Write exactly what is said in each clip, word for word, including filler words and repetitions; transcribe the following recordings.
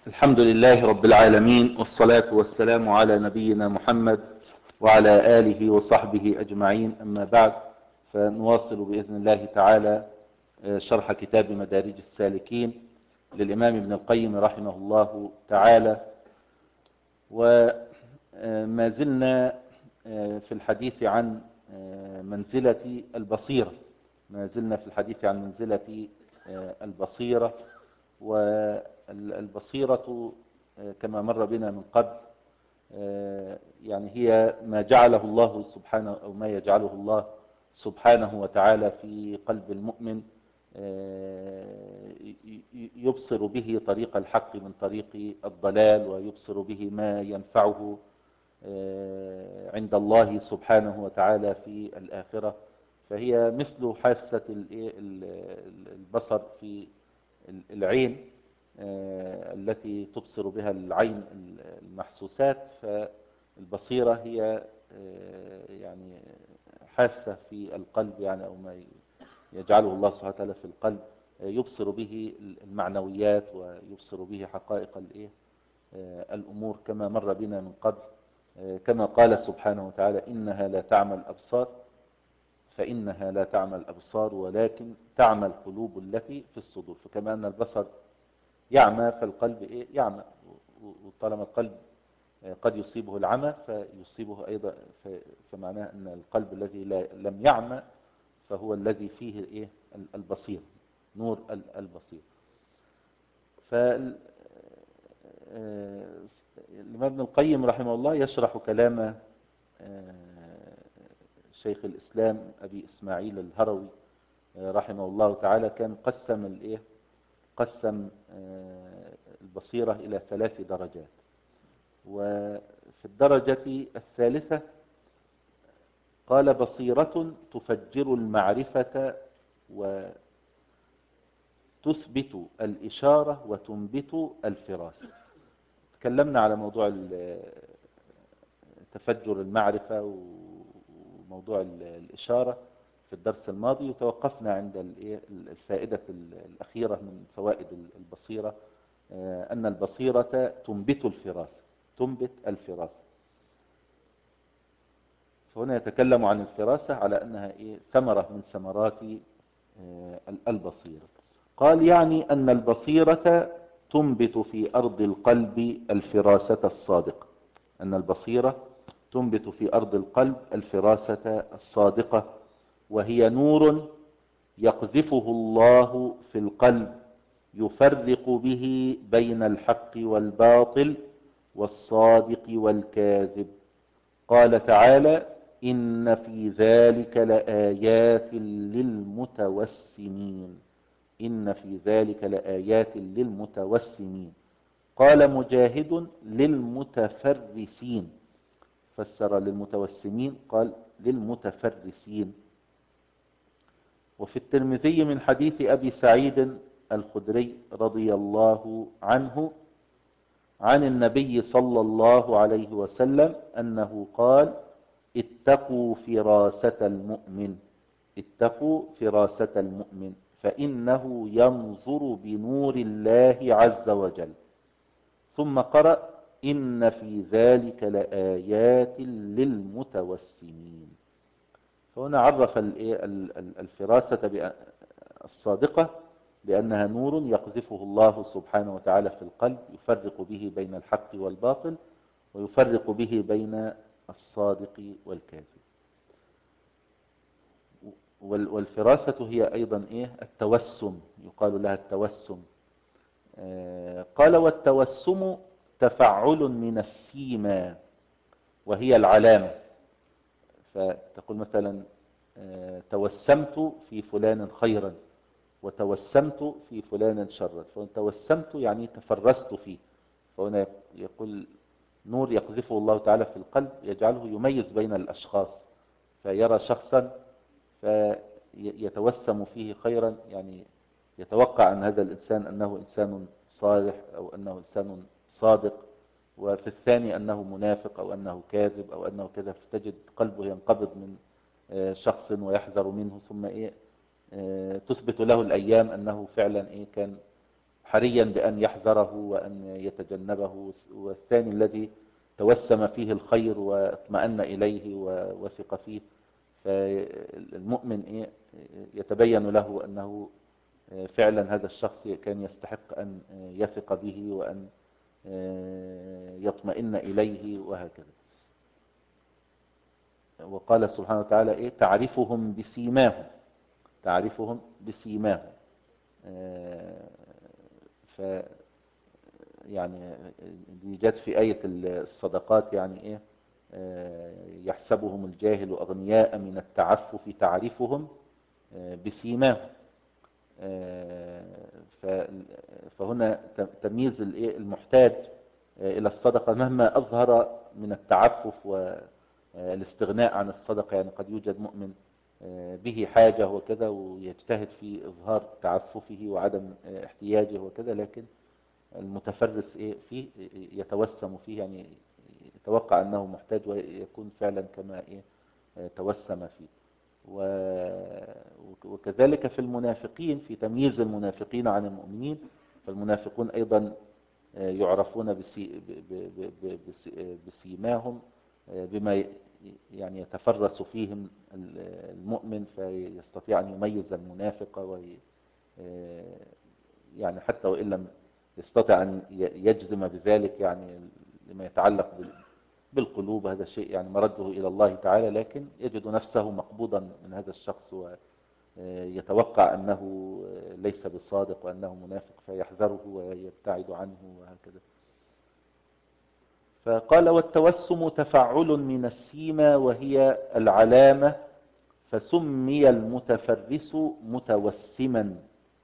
الحمد لله رب العالمين، والصلاة والسلام على نبينا محمد وعلى آله وصحبه أجمعين. أما بعد، فنواصل بإذن الله تعالى شرح كتاب مدارج السالكين للإمام ابن القيم رحمه الله تعالى. وما زلنا في الحديث عن منزلة البصيرة ما زلنا في الحديث عن منزلة البصيرة. والبصيرة كما مر بنا من قبل يعني هي ما جعله الله سبحانه أو ما يجعله الله سبحانه وتعالى في قلب المؤمن يبصر به طريق الحق من طريق الضلال، ويبصر به ما ينفعه عند الله سبحانه وتعالى في الآخرة. فهي مثل حاسة البصر في العين التي تبصر بها العين المحسوسات، فالبصيرة هي يعني حاسة في القلب، يعني أو ما يجعله الله سبحانه وتعالى في القلب يبصر به المعنويات ويبصر به حقائق الأمور كما مر بنا من قبل، كما قال سبحانه وتعالى: إنها لا تعمى الأبصار فإنها لا تعمى الأبصار ولكن تعمى القلوب التي في الصدور. فكما أن البصر يعمى فالقلب إيه يعمى، وطالما القلب قد يصيبه العمى فيصيبه أيضا، فمعناه أن القلب الذي لم يعمى فهو الذي فيه إيه البصير، نور البصير. فالإمام ابن القيم رحمه الله يشرح كلام شيخ الإسلام أبي إسماعيل الهروي رحمه الله تعالى. كان قسم الإيه قسم البصيرة إلى ثلاث درجات، وفي الدرجة الثالثة قال: بصيرة تفجر المعرفة وتثبت الإشارة وتنبت الفراسة. تكلمنا على موضوع تفجر المعرفة وموضوع الإشارة في الدرس الماضي، وتوقفنا عند الفائدة الأخيرة من فوائد البصيرة، أن البصيرة تنبت الفراسة تنبت الفراسة فهنا يتكلم عن الفراسة على أنها إيه ثمرة من ثمرات البصيرة. قال: يعني أن البصيرة تنبت في أرض القلب الفراسة الصادقة أن البصيرة تنبت في أرض القلب الفراسة الصادقة، وهي نور يقذفه الله في القلب يفرق به بين الحق والباطل والصادق والكاذب. قال تعالى: إن في ذلك لآيات للمتوسمين إن في ذلك لآيات للمتوسمين. قال مجاهد: للمتفرسين، فسر للمتوسمين قال للمتفرسين. وفي الترمذي من حديث أبي سعيد الخدري رضي الله عنه عن النبي صلى الله عليه وسلم أنه قال: اتقوا فراسة المؤمن اتقوا فراسة المؤمن فإنه ينظر بنور الله عز وجل. ثم قرأ: إن في ذلك لآيات للمتوسمين. فهنا عرف الفراسة الصادقة بأنها نور يقذفه الله سبحانه وتعالى في القلب يفرق به بين الحق والباطل ويفرق به بين الصادق والكاذب. والفراسة هي أيضا إيه التوسم، يقال لها التوسم. قال: والتوسم تفعل من السيما وهي العلامة. فتقول مثلا: توسمت في فلان خيرا وتوسمت في فلان شرا. فتوسمت يعني تفرست فيه. فهنا يقول نور يقذفه الله تعالى في القلب يجعله يميز بين الأشخاص، فيرى شخصا فيتوسم فيه خيرا، يعني يتوقع أن هذا الإنسان أنه إنسان صالح أو أنه إنسان صادق، وفي الثاني أنه منافق أو أنه كاذب أو أنه كذا، فتجد قلبه ينقبض من شخص ويحذر منه، ثم إيه تثبت له الأيام أنه فعلا إيه كان حريا بأن يحذره وأن يتجنبه. والثاني الذي توسم فيه الخير واطمأن إليه ووثق فيه، فالمؤمن إيه يتبين له أنه فعلا هذا الشخص كان يستحق أن يثق به وأن يطمئن إليه وهكذا. وقال سبحانه وتعالى إيه تعرفهم بسيماهم، تعرفهم بسيماهم. ف يعني دي جت في آية الصدقات، يعني إيه يحسبهم الجاهل أغنياء من التعفف تعرفهم بسيماهم. فهنا تمييز المحتاج إلى الصدقة مهما أظهر من التعفف والاستغناء عن الصدقة. يعني قد يوجد مؤمن به حاجة وكذا ويجتهد في إظهار تعففه وعدم احتياجه وكذا، لكن المتفرس فيه يتوسم فيه، يعني يتوقع أنه محتاج ويكون فعلا كما توسم فيه. وكذلك في المنافقين، في تمييز المنافقين عن المؤمنين، فالمنافقون أيضا يعرفون بسيماهم بما يعني يتفرس فيهم المؤمن فيستطيع أن يميز المنافق، وي يعني حتى وإن لم يستطيع أن يجزم بذلك، يعني لما يتعلق بالقلوب هذا الشيء يعني مرده إلى الله تعالى، لكن يجد نفسه مقبوضا من هذا الشخص ويتوقع أنه ليس بصادق وأنه منافق فيحذره ويبتعد عنه وهكذا. فقال والتوسم تفعل من السيمة وهي العلامة، فسمي المتفرس متوسما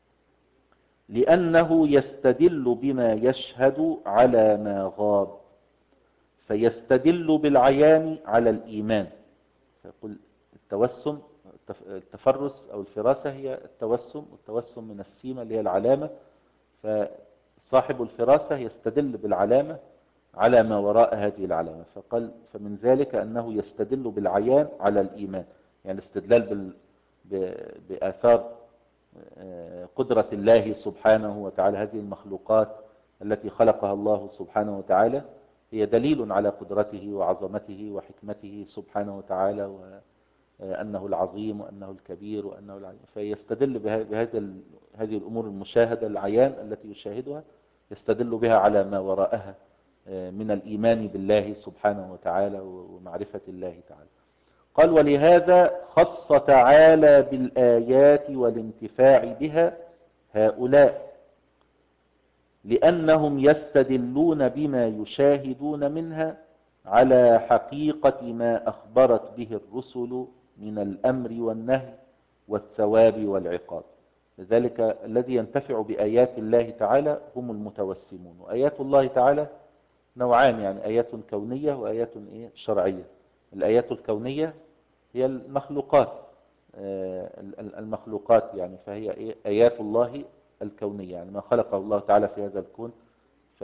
لأنه يستدل بما يشهد على ما غاب، فيستدل بالعيان على الإيمان. فيقول التوسم التفرس أو الفراسة هي التوسم، والتوسم من السيمة اللي هي العلامة، فصاحب الفراسة يستدل بالعلامة على ما وراء هذه العلامة. فقال فمن ذلك أنه يستدل بالعيان على الإيمان، يعني الاستدلال بال... بآثار قدرة الله سبحانه وتعالى. هذه المخلوقات التي خلقها الله سبحانه وتعالى هي دليل على قدرته وعظمته وحكمته سبحانه وتعالى، وأنه العظيم وأنه الكبير وأنه العظيم. فيستدل بهذه هذه الأمور المشاهدة العيان التي يشاهدها، يستدل بها على ما وراءها من الإيمان بالله سبحانه وتعالى ومعرفة الله تعالى. قال ولهذا خص تعالى بالآيات والانتفاع بها هؤلاء، لأنهم يستدلون بما يشاهدون منها على حقيقة ما أخبرت به الرسل من الأمر والنهي والثواب والعقاب. لذلك الذي ينتفع بآيات الله تعالى هم المتوسمون. وآيات الله تعالى نوعان، يعني آيات كونية وآيات شرعية. الآيات الكونية هي المخلوقات، المخلوقات يعني فهي آيات الله الكونية، يعني ما خلقه الله تعالى في هذا الكون. ف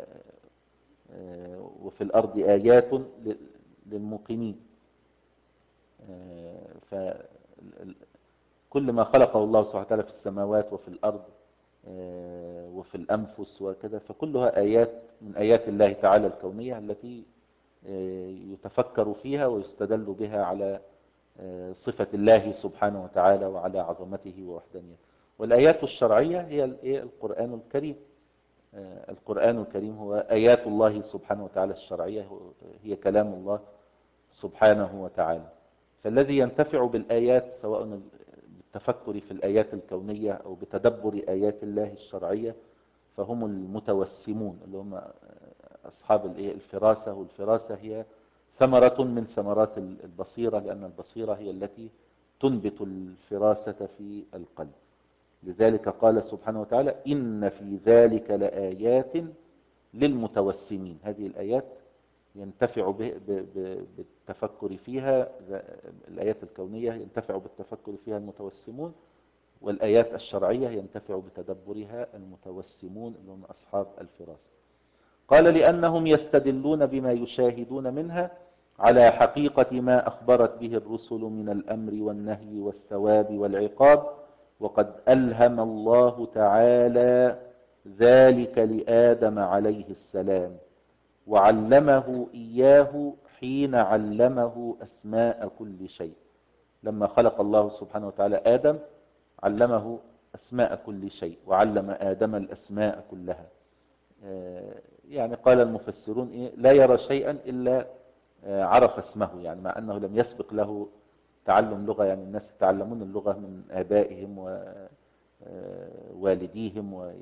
وفي الأرض آيات للموقنين. فكل ما خلقه الله سبحانه وتعالى في السماوات وفي الأرض وفي الأنفس وكذا، فكلها آيات من آيات الله تعالى الكونية التي يتفكر فيها ويستدل بها على صفة الله سبحانه وتعالى وعلى عظمته ووحدانيته. والآيات الشرعية هي القرآن الكريم. القرآن الكريم هو آيات الله سبحانه وتعالى الشرعية، هي كلام الله سبحانه وتعالى. فالذي ينتفع بالآيات سواء بالتفكر في الآيات الكونية أو بتدبر آيات الله الشرعية فهم المتوسمون، اللي هم أصحاب الفراسة. والفراسة هي ثمرة من ثمرات البصيرة، لأن البصيرة هي التي تنبت الفراسة في القلب. لذلك قال سبحانه وتعالى إن في ذلك لآيات للمتوسمين. هذه الآيات ينتفع بالتفكر فيها، الآيات الكونية ينتفع بالتفكر فيها المتوسمون، والآيات الشرعية ينتفع بتدبرها المتوسمون اللي هم أصحاب الفراسة. قال لأنهم يستدلون بما يشاهدون منها على حقيقة ما أخبرت به الرسل من الأمر والنهي والثواب والعقاب. وقد ألهم الله تعالى ذلك لآدم عليه السلام وعلمه إياه حين علمه أسماء كل شيء. لما خلق الله سبحانه وتعالى آدم علمه أسماء كل شيء، وعلم آدم الأسماء كلها. يعني قال المفسرون إيه؟ لا يرى شيئا إلا عرف اسمه، يعني مع أنه لم يسبق له تعلم لغة. يعني الناس يتعلمون اللغة من آبائهم ووالديهم، و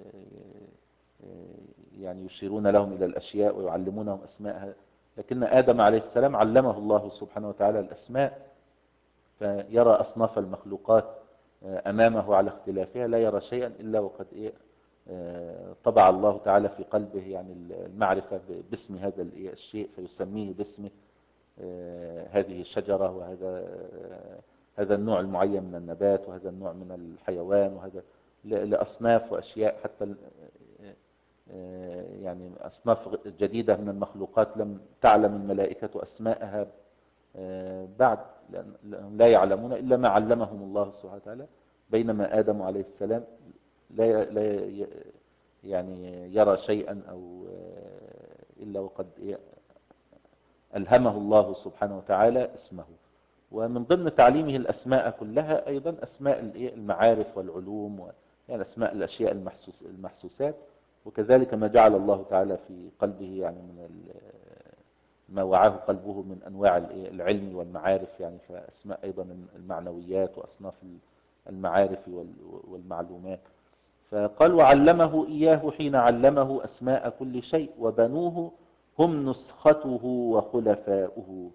يعني يشيرون لهم إلى الأشياء ويعلمونهم أسماءها، لكن آدم عليه السلام علمه الله سبحانه وتعالى الأسماء، فيرى أصناف المخلوقات أمامه على اختلافها، لا يرى شيئا إلا وقد إيه طبع الله تعالى في قلبه يعني المعرفة باسم هذا الشيء، فيسميه باسمه. هذه الشجرة، وهذا هذا النوع المعين من النبات، وهذا النوع من الحيوان، وهذا لأصناف وأشياء، حتى يعني أصناف جديدة من المخلوقات لم تعلم الملائكة أسماءها بعد، لأنهم لا يعلمون إلا ما علمهم الله سبحانه وتعالى، بينما آدم عليه السلام لا لا يعني يرى شيئا أو إلا وقد ألهمه الله سبحانه وتعالى اسمه. ومن ضمن تعليمه الأسماء كلها أيضا أسماء المعارف والعلوم، يعني أسماء الأشياء المحسوس المحسوسات، وكذلك ما جعل الله تعالى في قلبه يعني من ما وعاه قلبه من أنواع العلم والمعارف، يعني فأسماء أيضا المعنويات وأصناف المعارف والمعلومات. فقال وعلمه إياه حين علمه أسماء كل شيء وبنوه هم نسخته وخلفاؤه،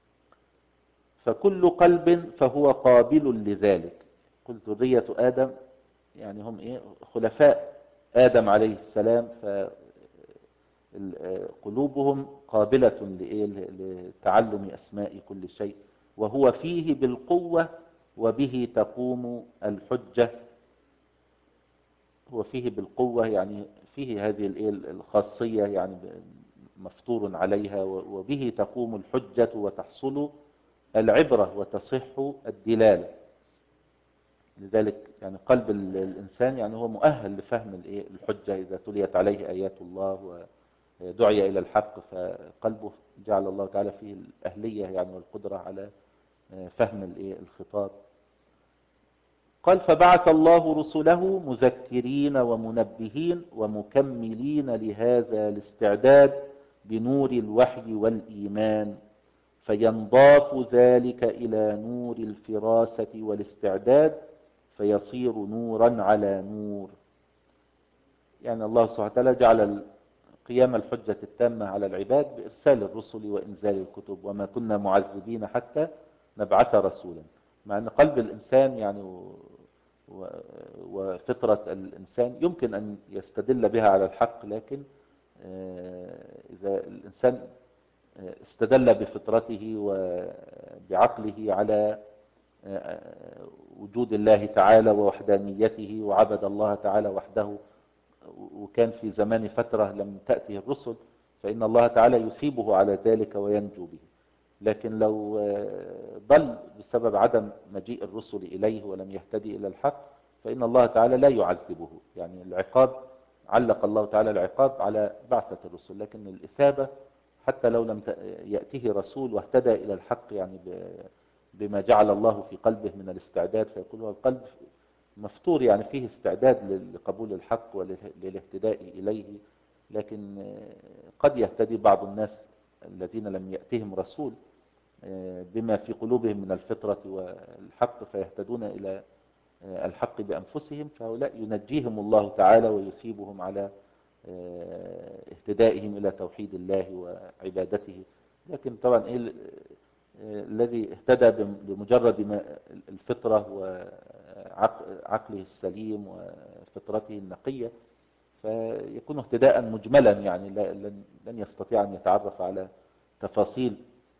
فكل قلب فهو قابل لذلك. قل ذرية آدم يعني هم إيه؟ خلفاء آدم عليه السلام، فقلوبهم قابلة لتعلم أسماء كل شيء، وهو فيه بالقوة وبه تقوم الحجة. هو فيه بالقوة يعني فيه هذه الخاصية، يعني مفطور عليها، وبه تقوم الحجة وتحصل العبرة وتصح الدلالة. لذلك يعني قلب الإنسان يعني هو مؤهل لفهم الحجة إذا تليت عليه آيات الله ودعي إلى الحق، فقلبه جعل الله تعالى فيه الأهلية يعني والقدرة على فهم الخطاب. قال فبعث الله رسله مذكرين ومنبهين ومكملين لهذا الاستعداد بنور الوحي والإيمان، فينضاف ذلك إلى نور الفراسة والاستعداد فيصير نورا على نور. يعني الله سبحانه وتعالى جعل قيام الحجة التامة على العباد بإرسال الرسل وإنزال الكتب، وما كنا معذبين حتى نبعث رسولا. مع أن قلب الإنسان يعني وفطرة الإنسان يمكن أن يستدل بها على الحق، لكن إذا الإنسان استدل بفطرته وبعقله على وجود الله تعالى ووحدانيته وعبد الله تعالى وحده، وكان في زمان فترة لم تأته الرسل، فإن الله تعالى يثيبه على ذلك وينجو به. لكن لو ضل بسبب عدم مجيء الرسل إليه ولم يهتدي إلى الحق، فإن الله تعالى لا يعذبه. يعني العقاب علق الله تعالى العقاب على بعثة الرسل، لكن الإثابة حتى لو لم يأته رسول واهتدى إلى الحق يعني بما جعل الله في قلبه من الاستعداد، فيقول هو القلب مفتور يعني فيه استعداد لقبول الحق وللاهتداء إليه، لكن قد يهتدي بعض الناس الذين لم يأتهم رسول بما في قلوبهم من الفطرة والحق فيهتدون إلى الحق بأنفسهم، فهؤلاء ينجيهم الله تعالى ويثيبهم على اهتدائهم إلى توحيد الله وعبادته. لكن طبعا إيه الذي اهتدى بمجرد الفطرة وعقله السليم وفطرته النقية فيكون اهتداء مجملا، يعني لن يستطيع أن يتعرف على تفاصيل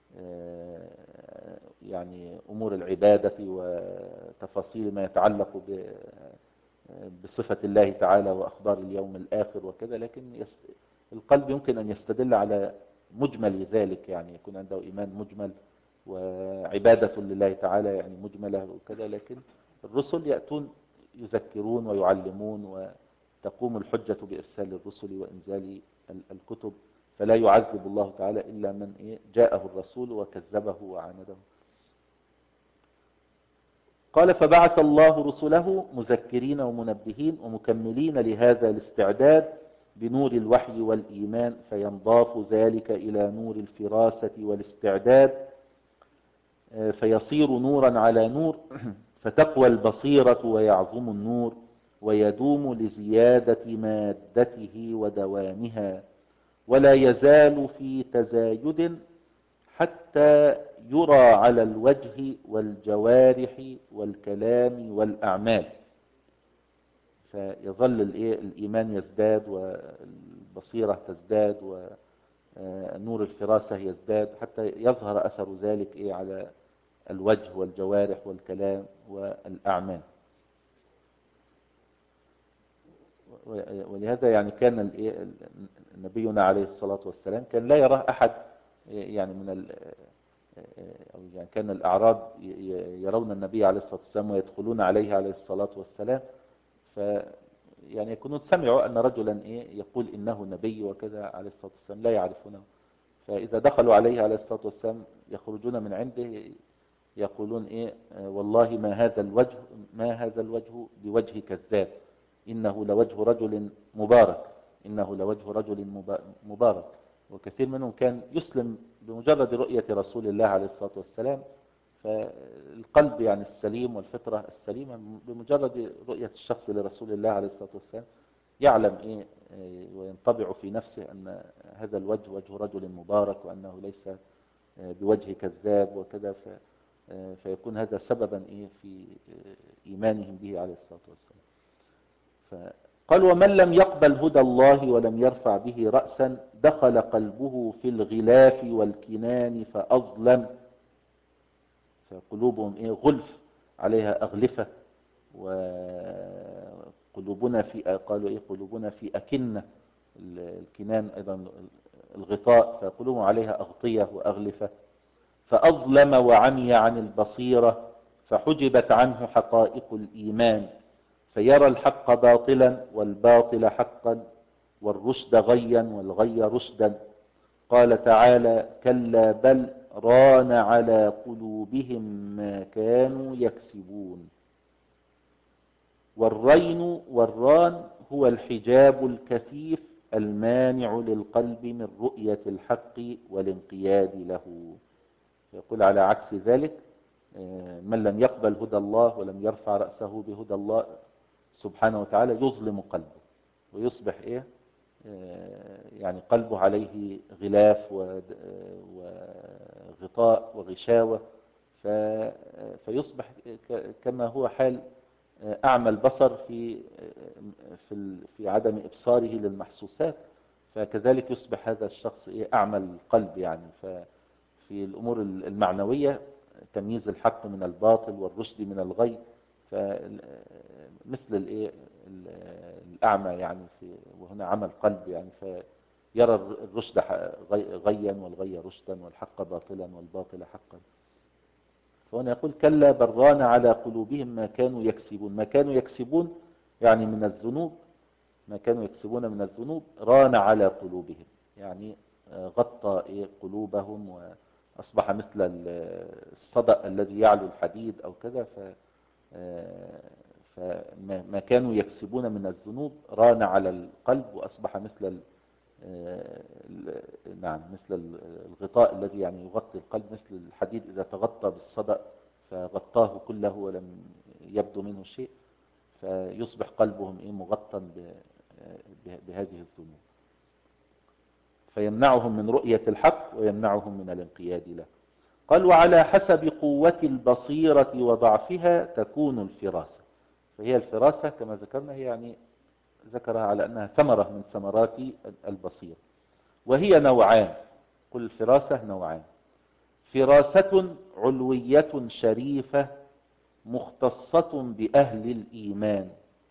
يعني أمور العبادة وتفاصيل ما يتعلق بصفة الله تعالى وأخبار اليوم الآخر وكذا. لكن القلب يمكن أن يستدل على مجمل ذلك، يعني يكون عنده إيمان مجمل وعبادة لله تعالى يعني مجملة وكذا. لكن الرسل يأتون يذكرون ويعلمون تقوم الحجة بإرسال الرسل وإنزال الكتب، فلا يعذب الله تعالى إلا من إيه جاءه الرسول وكذبه وعانده. قال فبعث الله رسله مذكرين ومنبهين ومكملين لهذا الاستعداد بنور الوحي والإيمان، فينضاف ذلك إلى نور الفراسة والاستعداد، فيصير نورا على نور، فتقوى البصيرة ويعظم النور، ويدوم لزيادة مادته ودوامها، ولا يزال في تزايد حتى يرى على الوجه والجوارح والكلام والأعمال. فيظل الإيمان يزداد والبصيرة تزداد ونور الفراسة يزداد حتى يظهر أثر ذلك على الوجه والجوارح والكلام والأعمال. ولهذا يعني كان نبينا عليه الصلاة والسلام كان لا يراه أحد، يعني من أو يعني كان الأعراب يرون النبي عليه الصلاة والسلام ويدخلون عليه عليه الصلاة والسلام، ف يعني يكونون سمعوا أن رجلا إيه يقول إنه نبي وكذا عليه الصلاة والسلام لا يعرفونه، فإذا دخلوا عليه عليه الصلاة والسلام يخرجون من عنده يقولون إيه والله ما هذا الوجه ما هذا الوجه بوجه كذاب، إنه لوجه رجل مبارك، إنه لوجه رجل مبارك. وكثير منهم كان يسلم بمجرد رؤية رسول الله عليه الصلاة والسلام، فالقلب يعني السليم والفطرة السليمة بمجرد رؤية الشخص لرسول الله عليه الصلاة والسلام يعلم إيه وينطبع في نفسه أن هذا الوجه وجه رجل مبارك، وأنه ليس بوجه كذاب وكذا، فيكون هذا سببا إيه في إيمانهم به عليه الصلاة والسلام. فقال ومن لم يقبل هدى الله ولم يرفع به رأسا دخل قلبه في الغلاف والكنان فأظلم، فقلوبهم إيه غلف عليها أغلفة، وقلوبنا في قالوا إيه قلوبنا في أكنة، الكنان أيضا الغطاء، فقلوبهم عليها أغطية وأغلفة، فأظلم وعمي عن البصيرة، فحجبت عنه حقائق الإيمان، فيرى الحق باطلا والباطل حقا، والرشد غيا والغي رشدا. قال تعالى كلا بل ران على قلوبهم ما كانوا يكسبون. والرين والران هو الحجاب الكثيف المانع للقلب من رؤية الحق والانقياد له. يقول على عكس ذلك من لم يقبل هدى الله ولم يرفع رأسه بهدى الله سبحانه وتعالى يظلم قلبه ويصبح إيه يعني قلبه عليه غلاف وغطاء وغشاوة، فيصبح كما هو حال أعمى البصر في في في عدم إبصاره للمحسوسات، فكذلك يصبح هذا الشخص إيه أعمى القلب. يعني ففي الأمور المعنوية تمييز الحق من الباطل والرشد من الغي، فمثل الايه الاعمى يعني في وهنا عمى القلب، يعني فيرى الرشد غيا والغي رشدا والحق باطلا والباطل حقا. فهنا يقول كلا بل ران على قلوبهم ما كانوا يكسبون. ما كانوا يكسبون يعني من الذنوب، ما كانوا يكسبون من الذنوب ران على قلوبهم، يعني غطى إيه قلوبهم وأصبح مثل الصدأ الذي يعلو الحديد أو كذا. ف فما كانوا يكسبون من الذنوب ران على القلب وأصبح مثل نعم مثل الغطاء الذي يعني يغطي القلب، مثل الحديد إذا تغطى بالصدأ فغطاه كله ولم يبدو منه شيء، فيصبح قلبهم إيه مغطى بهذه الذنوب، فيمنعهم من رؤية الحق ويمنعهم من الانقياد له. قال وعلى حسب قوة البصيرة وضعفها تكون الفراسة. فهي الفراسة كما ذكرنا هي يعني ذكرها على أنها ثمرة من ثمرات البصيرة، وهي نوعان. كل الفراسة نوعان: فراسة علوية شريفة مختصة بأهل الإيمان،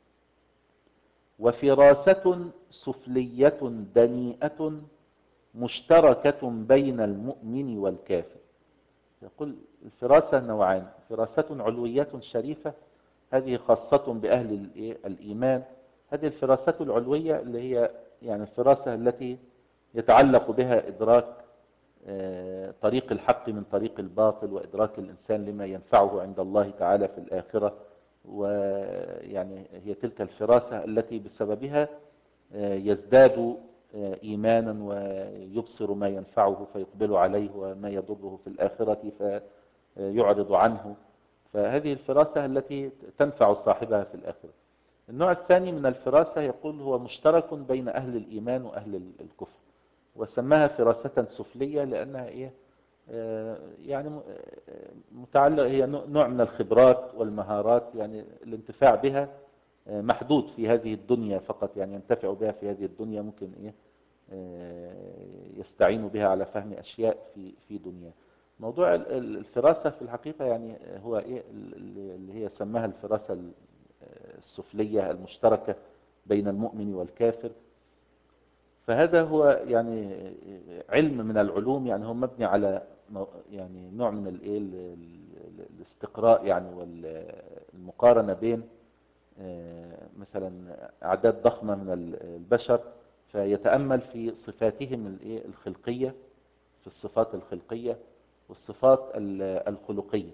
وفراسة سفلية دنيئة مشتركة بين المؤمن والكافر. يقول الفراسة نوعان: فراسة علوية شريفة هذه خاصة بأهل الإيمان، هذه الفراسة العلوية اللي هي يعني الفراسة التي يتعلق بها إدراك طريق الحق من طريق الباطل، وإدراك الإنسان لما ينفعه عند الله تعالى في الآخرة. ويعني هي تلك الفراسة التي بسببها يزداد إيمانا ويبصر ما ينفعه فيقبل عليه، وما يضره في الآخرة فيعرض عنه. فهذه الفراسة التي تنفع صاحبها في الآخرة. النوع الثاني من الفراسة يقول هو مشترك بين أهل الإيمان وأهل الكفر، وسماها فراسة سفلية لأنها إيه آه يعني متعلق، هي نوع من الخبرات والمهارات، يعني الانتفاع بها آه محدود في هذه الدنيا فقط، يعني ينتفع بها في هذه الدنيا، ممكن إيه آه يستعين بها على فهم أشياء في في دنيا. موضوع الفراسة في الحقيقة يعني هو إيه اللي هي سماها الفراسة السفلية المشتركة بين المؤمن والكافر. فهذا هو يعني علم من العلوم، يعني هو مبني على يعني نوع من الايه الاستقراء يعني والمقارنة بين مثلا أعداد ضخمة من البشر، فيتأمل في صفاتهم الايه الخلقية، في الصفات الخلقية والصفات الخلقية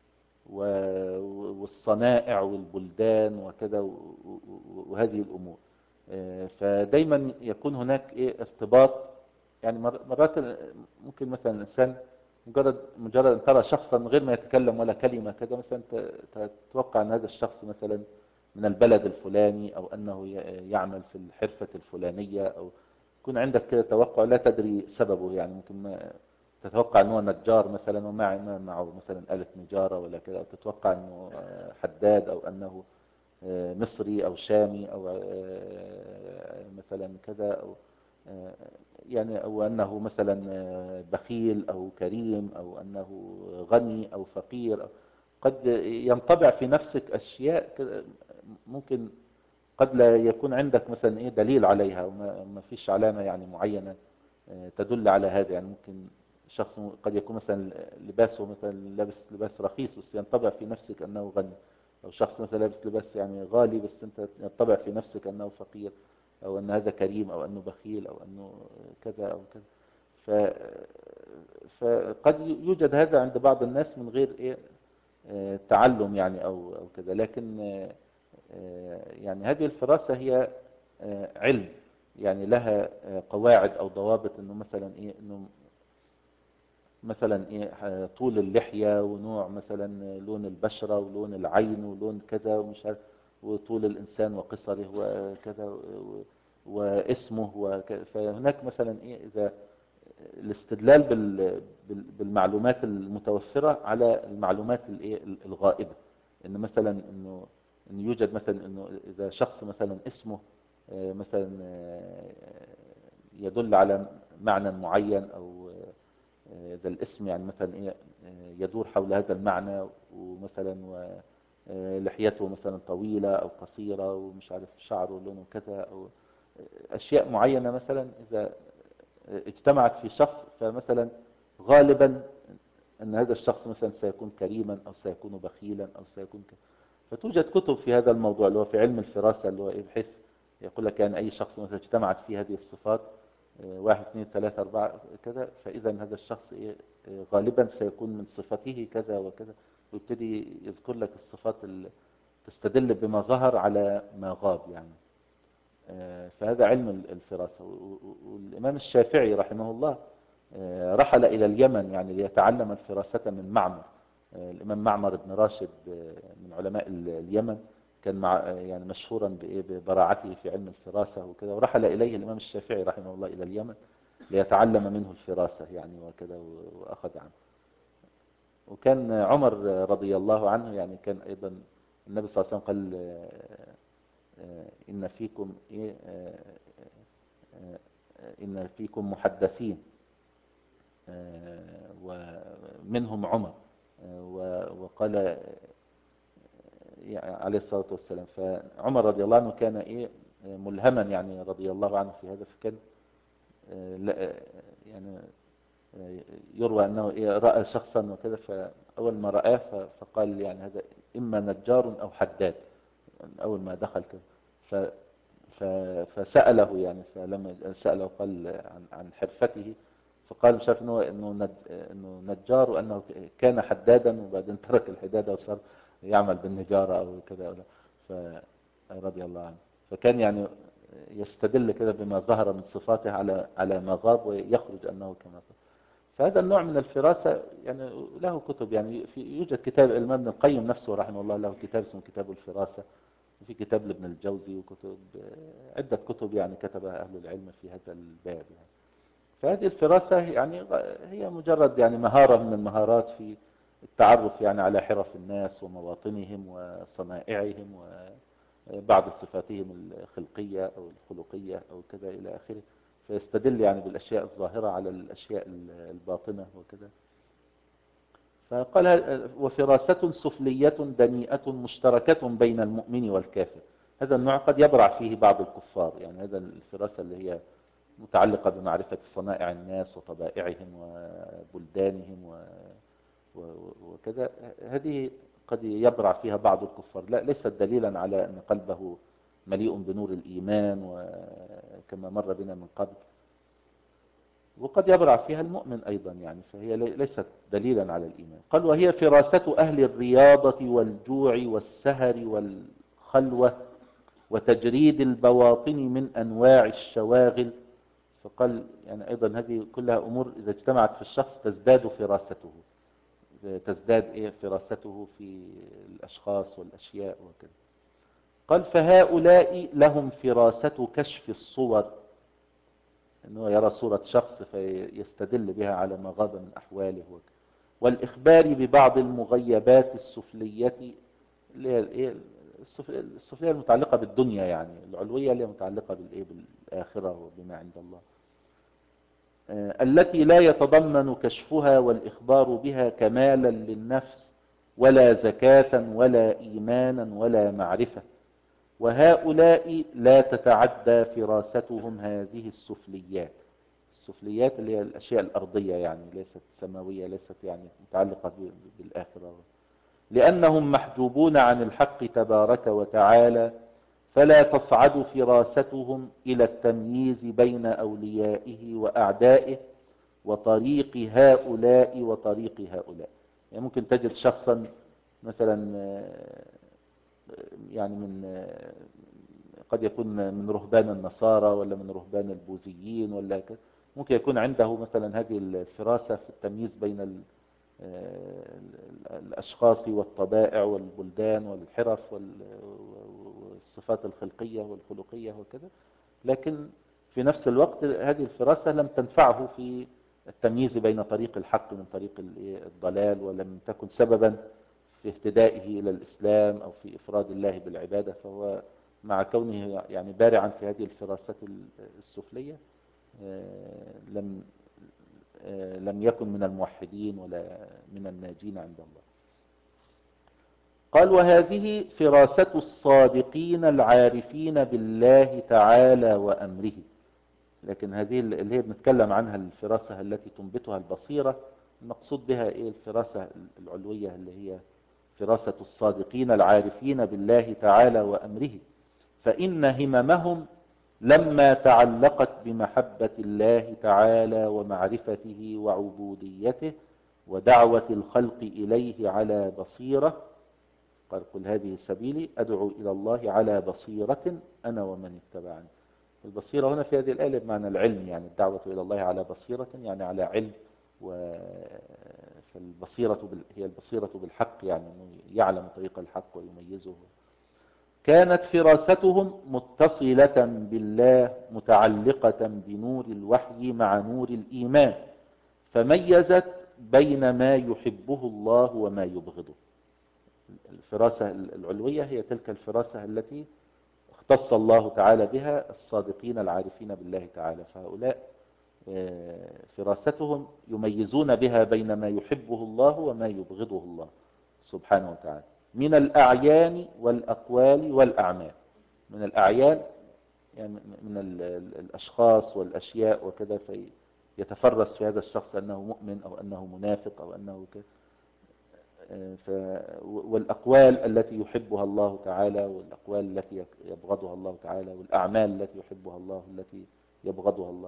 والصنائع والبلدان وكذا وهذه الأمور. فدايما يكون هناك ايه ارتباط، يعني مرات ممكن مثلا الإنسان مجرد مجرد أن ترى شخصا من غير ما يتكلم ولا كلمة كذا، مثلا تتوقع أن هذا الشخص مثلا من البلد الفلاني، أو أنه يعمل في الحرفة الفلانية، أو يكون عندك كده توقع لا تدري سببه. يعني ممكن ما تتوقع أنه نجار مثلا ومع معه مثلا آلة نجارة ولا كده، أو تتوقع أنه حداد، أو أنه مصري أو شامي، أو مثلا كذا، أو يعني أو أنه مثلا بخيل أو كريم، أو أنه غني أو فقير. قد ينطبع في نفسك أشياء ممكن قد لا يكون عندك مثلا إيه دليل عليها، وما فيش علامة يعني معينة تدل على هذا. يعني ممكن شخص قد يكون مثلا لباسه مثلا لابس لباس رخيص، بس ينطبع في نفسك أنه غني، أو شخص مثلا لابس لباس يعني غالي، بس أنت ينطبع في نفسك أنه فقير، أو أن هذا كريم، أو أنه بخيل، أو أنه كذا أو كذا. ف... فقد يوجد هذا عند بعض الناس من غير إيه تعلم يعني أو أو كذا. لكن يعني هذه الفراسة هي علم، يعني لها قواعد أو ضوابط، إنه مثلا إيه إنه مثلا إيه طول اللحية، ونوع مثلا لون البشرة، ولون العين، ولون كذا ومش عارف، وطول الإنسان وقصره وكذا، واسمه وكذا. فهناك مثلا إيه إذا الاستدلال بالمعلومات المتوفرة على المعلومات الايه الغائبة، ان مثلا انه ان يوجد مثلا انه اذا شخص مثلا اسمه مثلا يدل على معنى معين، او اذا الاسم يعني مثلا ايه يدور حول هذا المعنى، ومثلا ولحيته مثلا طويلة او قصيرة، ومش عارف شعره لونه كذا، او اشياء معينة مثلا اذا اجتمعت في شخص، فمثلا غالبا ان هذا الشخص مثلا سيكون كريما، او سيكون بخيلا، او سيكون ك... فتوجد كتب في هذا الموضوع اللي هو في علم الفراسة، اللي هو ايه بحيث يقول لك يعني اي شخص مثلا اجتمعت فيه هذه الصفات واحد اثنين ثلاثة اربعة كذا، فاذا هذا الشخص ايه غالبا سيكون من صفته كذا وكذا، ويبتدي يذكر لك الصفات اللي تستدل بما ظهر على ما غاب يعني. فهذا علم الفراسة. والإمام الشافعي رحمه الله رحل إلى اليمن يعني ليتعلم الفراسة من معمر. الإمام معمر بن راشد من علماء اليمن، كان مع يعني مشهورا ببراعته في علم الفراسة وكذا، ورحل إليه الإمام الشافعي رحمه الله إلى اليمن ليتعلم منه الفراسة يعني وكذا، وأخذ عنه. وكان عمر رضي الله عنه يعني كان أيضا النبي صلى الله عليه وسلم قال إن فيكم إيه إن فيكم محدثين ومنهم عمر، وقال عليه الصلاة والسلام. فعمر رضي الله عنه كان إيه ملهما يعني رضي الله عنه في هذا، فكان يعني يروى أنه إيه رأى شخصا وكذا، فأول ما رآه فقال يعني هذا إما نجار أو حداد، أول ما دخل كذا. فسأله يعني، فلما سأله قال عن عن حرفته، فقال مش عارف انه انه نج- انه نجار، وانه كان حدادا وبعدين ترك الحداده وصار يعمل بالنجاره او كذا ولا. فرضي الله عنه. فكان يعني يستدل كده بما ظهر من صفاته على على ما غاب، ويخرج انه كما قال. فهذا النوع من الفراسه يعني له كتب، يعني في يوجد كتاب الإمام ابن القيم نفسه رحمه الله له كتاب اسمه كتاب الفراسه، وفي كتاب لابن الجوزي، وكتب عدة كتب يعني كتبها أهل العلم في هذا الباب يعني. فهذه الفراسة يعني هي مجرد يعني مهارة من المهارات في التعرف يعني على حرف الناس ومواطنهم وصنائعهم وبعض صفاتهم الخلقية أو الخلقية أو كذا إلى آخره. فيستدل يعني بالأشياء الظاهرة على الأشياء الباطنة وكذا. فقال وفراسة سفلية دنيئة مشتركة بين المؤمن والكافر. هذا النوع قد يبرع فيه بعض الكفار، يعني هذا الفراسة اللي هي متعلقة بمعرفة صنائع الناس وطبائعهم وبلدانهم وكذا، هذه قد يبرع فيها بعض الكفار، لا ليست دليلا على أن قلبه مليء بنور الإيمان وكما مر بنا من قبل. وقد يبرع فيها المؤمن أيضا يعني، فهي ليست دليلا على الإيمان. قال وهي فراسة أهل الرياضة والجوع والسهر والخلوة وتجريد البواطن من أنواع الشواغل. فقال يعني أيضا هذه كلها أمور إذا اجتمعت في الشخص تزداد فراسته، تزداد إيه فراسته في الأشخاص والأشياء وكذا. قال فهؤلاء لهم فراسة كشف الصور، أنه يرى صورة شخص فيستدل بها على ما غاب من أحواله وكذا. والإخبار ببعض المغيبات السفلية اللي هي الإيه السفلية المتعلقة بالدنيا، يعني العلوية اللي متعلقة بالإيه بالآخرة وبما عند الله، التي لا يتضمن كشفها والإخبار بها كمالا للنفس ولا زكاة ولا إيمانا ولا معرفة. وهؤلاء لا تتعدى فراستهم هذه السفليات. السفليات اللي هي الأشياء الأرضية يعني، ليست سماوية، ليست يعني متعلقة بالآخرة، لأنهم محجوبون عن الحق تبارك وتعالى، فلا تصعد فراستهم إلى التمييز بين أوليائه وأعدائه وطريق هؤلاء وطريق هؤلاء. يعني ممكن تجد شخصا مثلا يعني من قد يكون من رهبان النصارى ولا من رهبان البوذيين ولا كذا، ممكن يكون عنده مثلا هذه الفراسة في التمييز بين الأشخاص والطبائع والبلدان والحرف والصفات الخلقية والخلقية وكذا، لكن في نفس الوقت هذه الفراسة لم تنفعه في التمييز بين طريق الحق من طريق الضلال، ولم تكن سببا في اهتدائه إلى الإسلام أو في إفراد الله بالعبادة. فهو مع كونه يعني بارعا في هذه الفراسة السفلية لم لم يكن من الموحدين ولا من الناجين عند الله. قال وهذه فراسة الصادقين العارفين بالله تعالى وأمره. لكن هذه اللي هي بنتكلم عنها الفراسة التي تنبتها البصيرة، المقصود بها إيه؟ الفراسة العلوية اللي هي فراسة الصادقين العارفين بالله تعالى وأمره، فإن هممهم لما تعلقت بمحبة الله تعالى ومعرفته وعبوديته ودعوة الخلق إليه على بصيرة. قال قل هذه سبيلي أدعو إلى الله على بصيرة أنا ومن اتبعني. البصيرة هنا في هذه الآية بمعنى العلم، يعني الدعوة إلى الله على بصيرة يعني على علم، فالبصيرة هي البصيرة بالحق، يعني يعلم طريق الحق ويميزه. كانت فراستهم متصلة بالله متعلقة بنور الوحي مع نور الإيمان، فميزت بين ما يحبه الله وما يبغضه. الفراسة العلوية هي تلك الفراسة التي اختص الله تعالى بها الصادقين العارفين بالله تعالى، فهؤلاء فراستهم يميزون بها بين ما يحبه الله وما يبغضه الله سبحانه وتعالى من الأعيان والأقوال والأعمال. من الأعيان يعني من الأشخاص والأشياء وكذا، فيتفرس في هذا الشخص أنه مؤمن أو أنه منافق أو أنه كذا. ف والأقوال التي يحبها الله تعالى والأقوال التي يبغضها الله تعالى والأعمال التي يحبها الله التي يبغضها الله.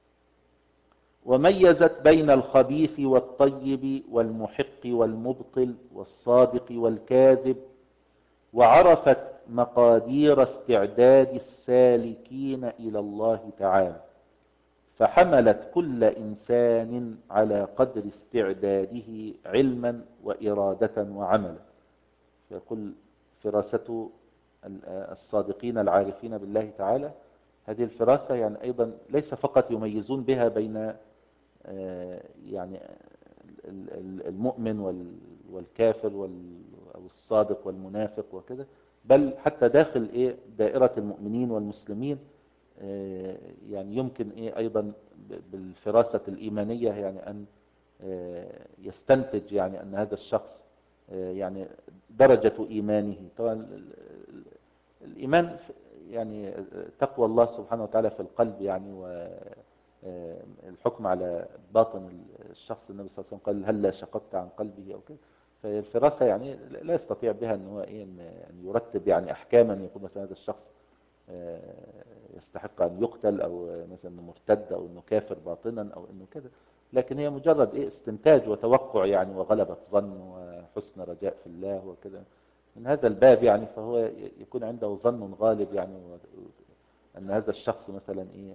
وميزت بين الخبيث والطيب والمحق والمبطل والصادق والكاذب، وعرفت مقادير استعداد السالكين إلى الله تعالى، فحملت كل إنسان على قدر استعداده علما وإرادة وعملا. فيقول فراسة الصادقين العارفين بالله تعالى، هذه الفراسة يعني أيضا ليس فقط يميزون بها بين يعني المؤمن والكافر أو الصادق والمنافق وكذا، بل حتى داخل إيه دائرة المؤمنين والمسلمين يعني يمكن إيه أيضا بالفراسة الإيمانية يعني أن يستنتج يعني أن هذا الشخص يعني درجة إيمانه. طبعا الإيمان يعني تقوى الله سبحانه وتعالى في القلب يعني، والحكم على باطن الشخص. النبي صلى الله عليه وسلم قال هل شققت عن قلبه أو كده. فالفراسة يعني لا يستطيع بها أن هو إيه أن يرتب يعني أحكاما يقول مثلا هذا الشخص يستحق أن يقتل أو مثلا أنه مرتد أو أنه كافر باطنا أو أنه كذا، لكن هي مجرد إيه استنتاج وتوقع يعني، وغلبة ظن وحسن رجاء في الله وكذا. من هذا الباب يعني فهو يكون عنده ظن غالب يعني أن هذا الشخص مثلا إيه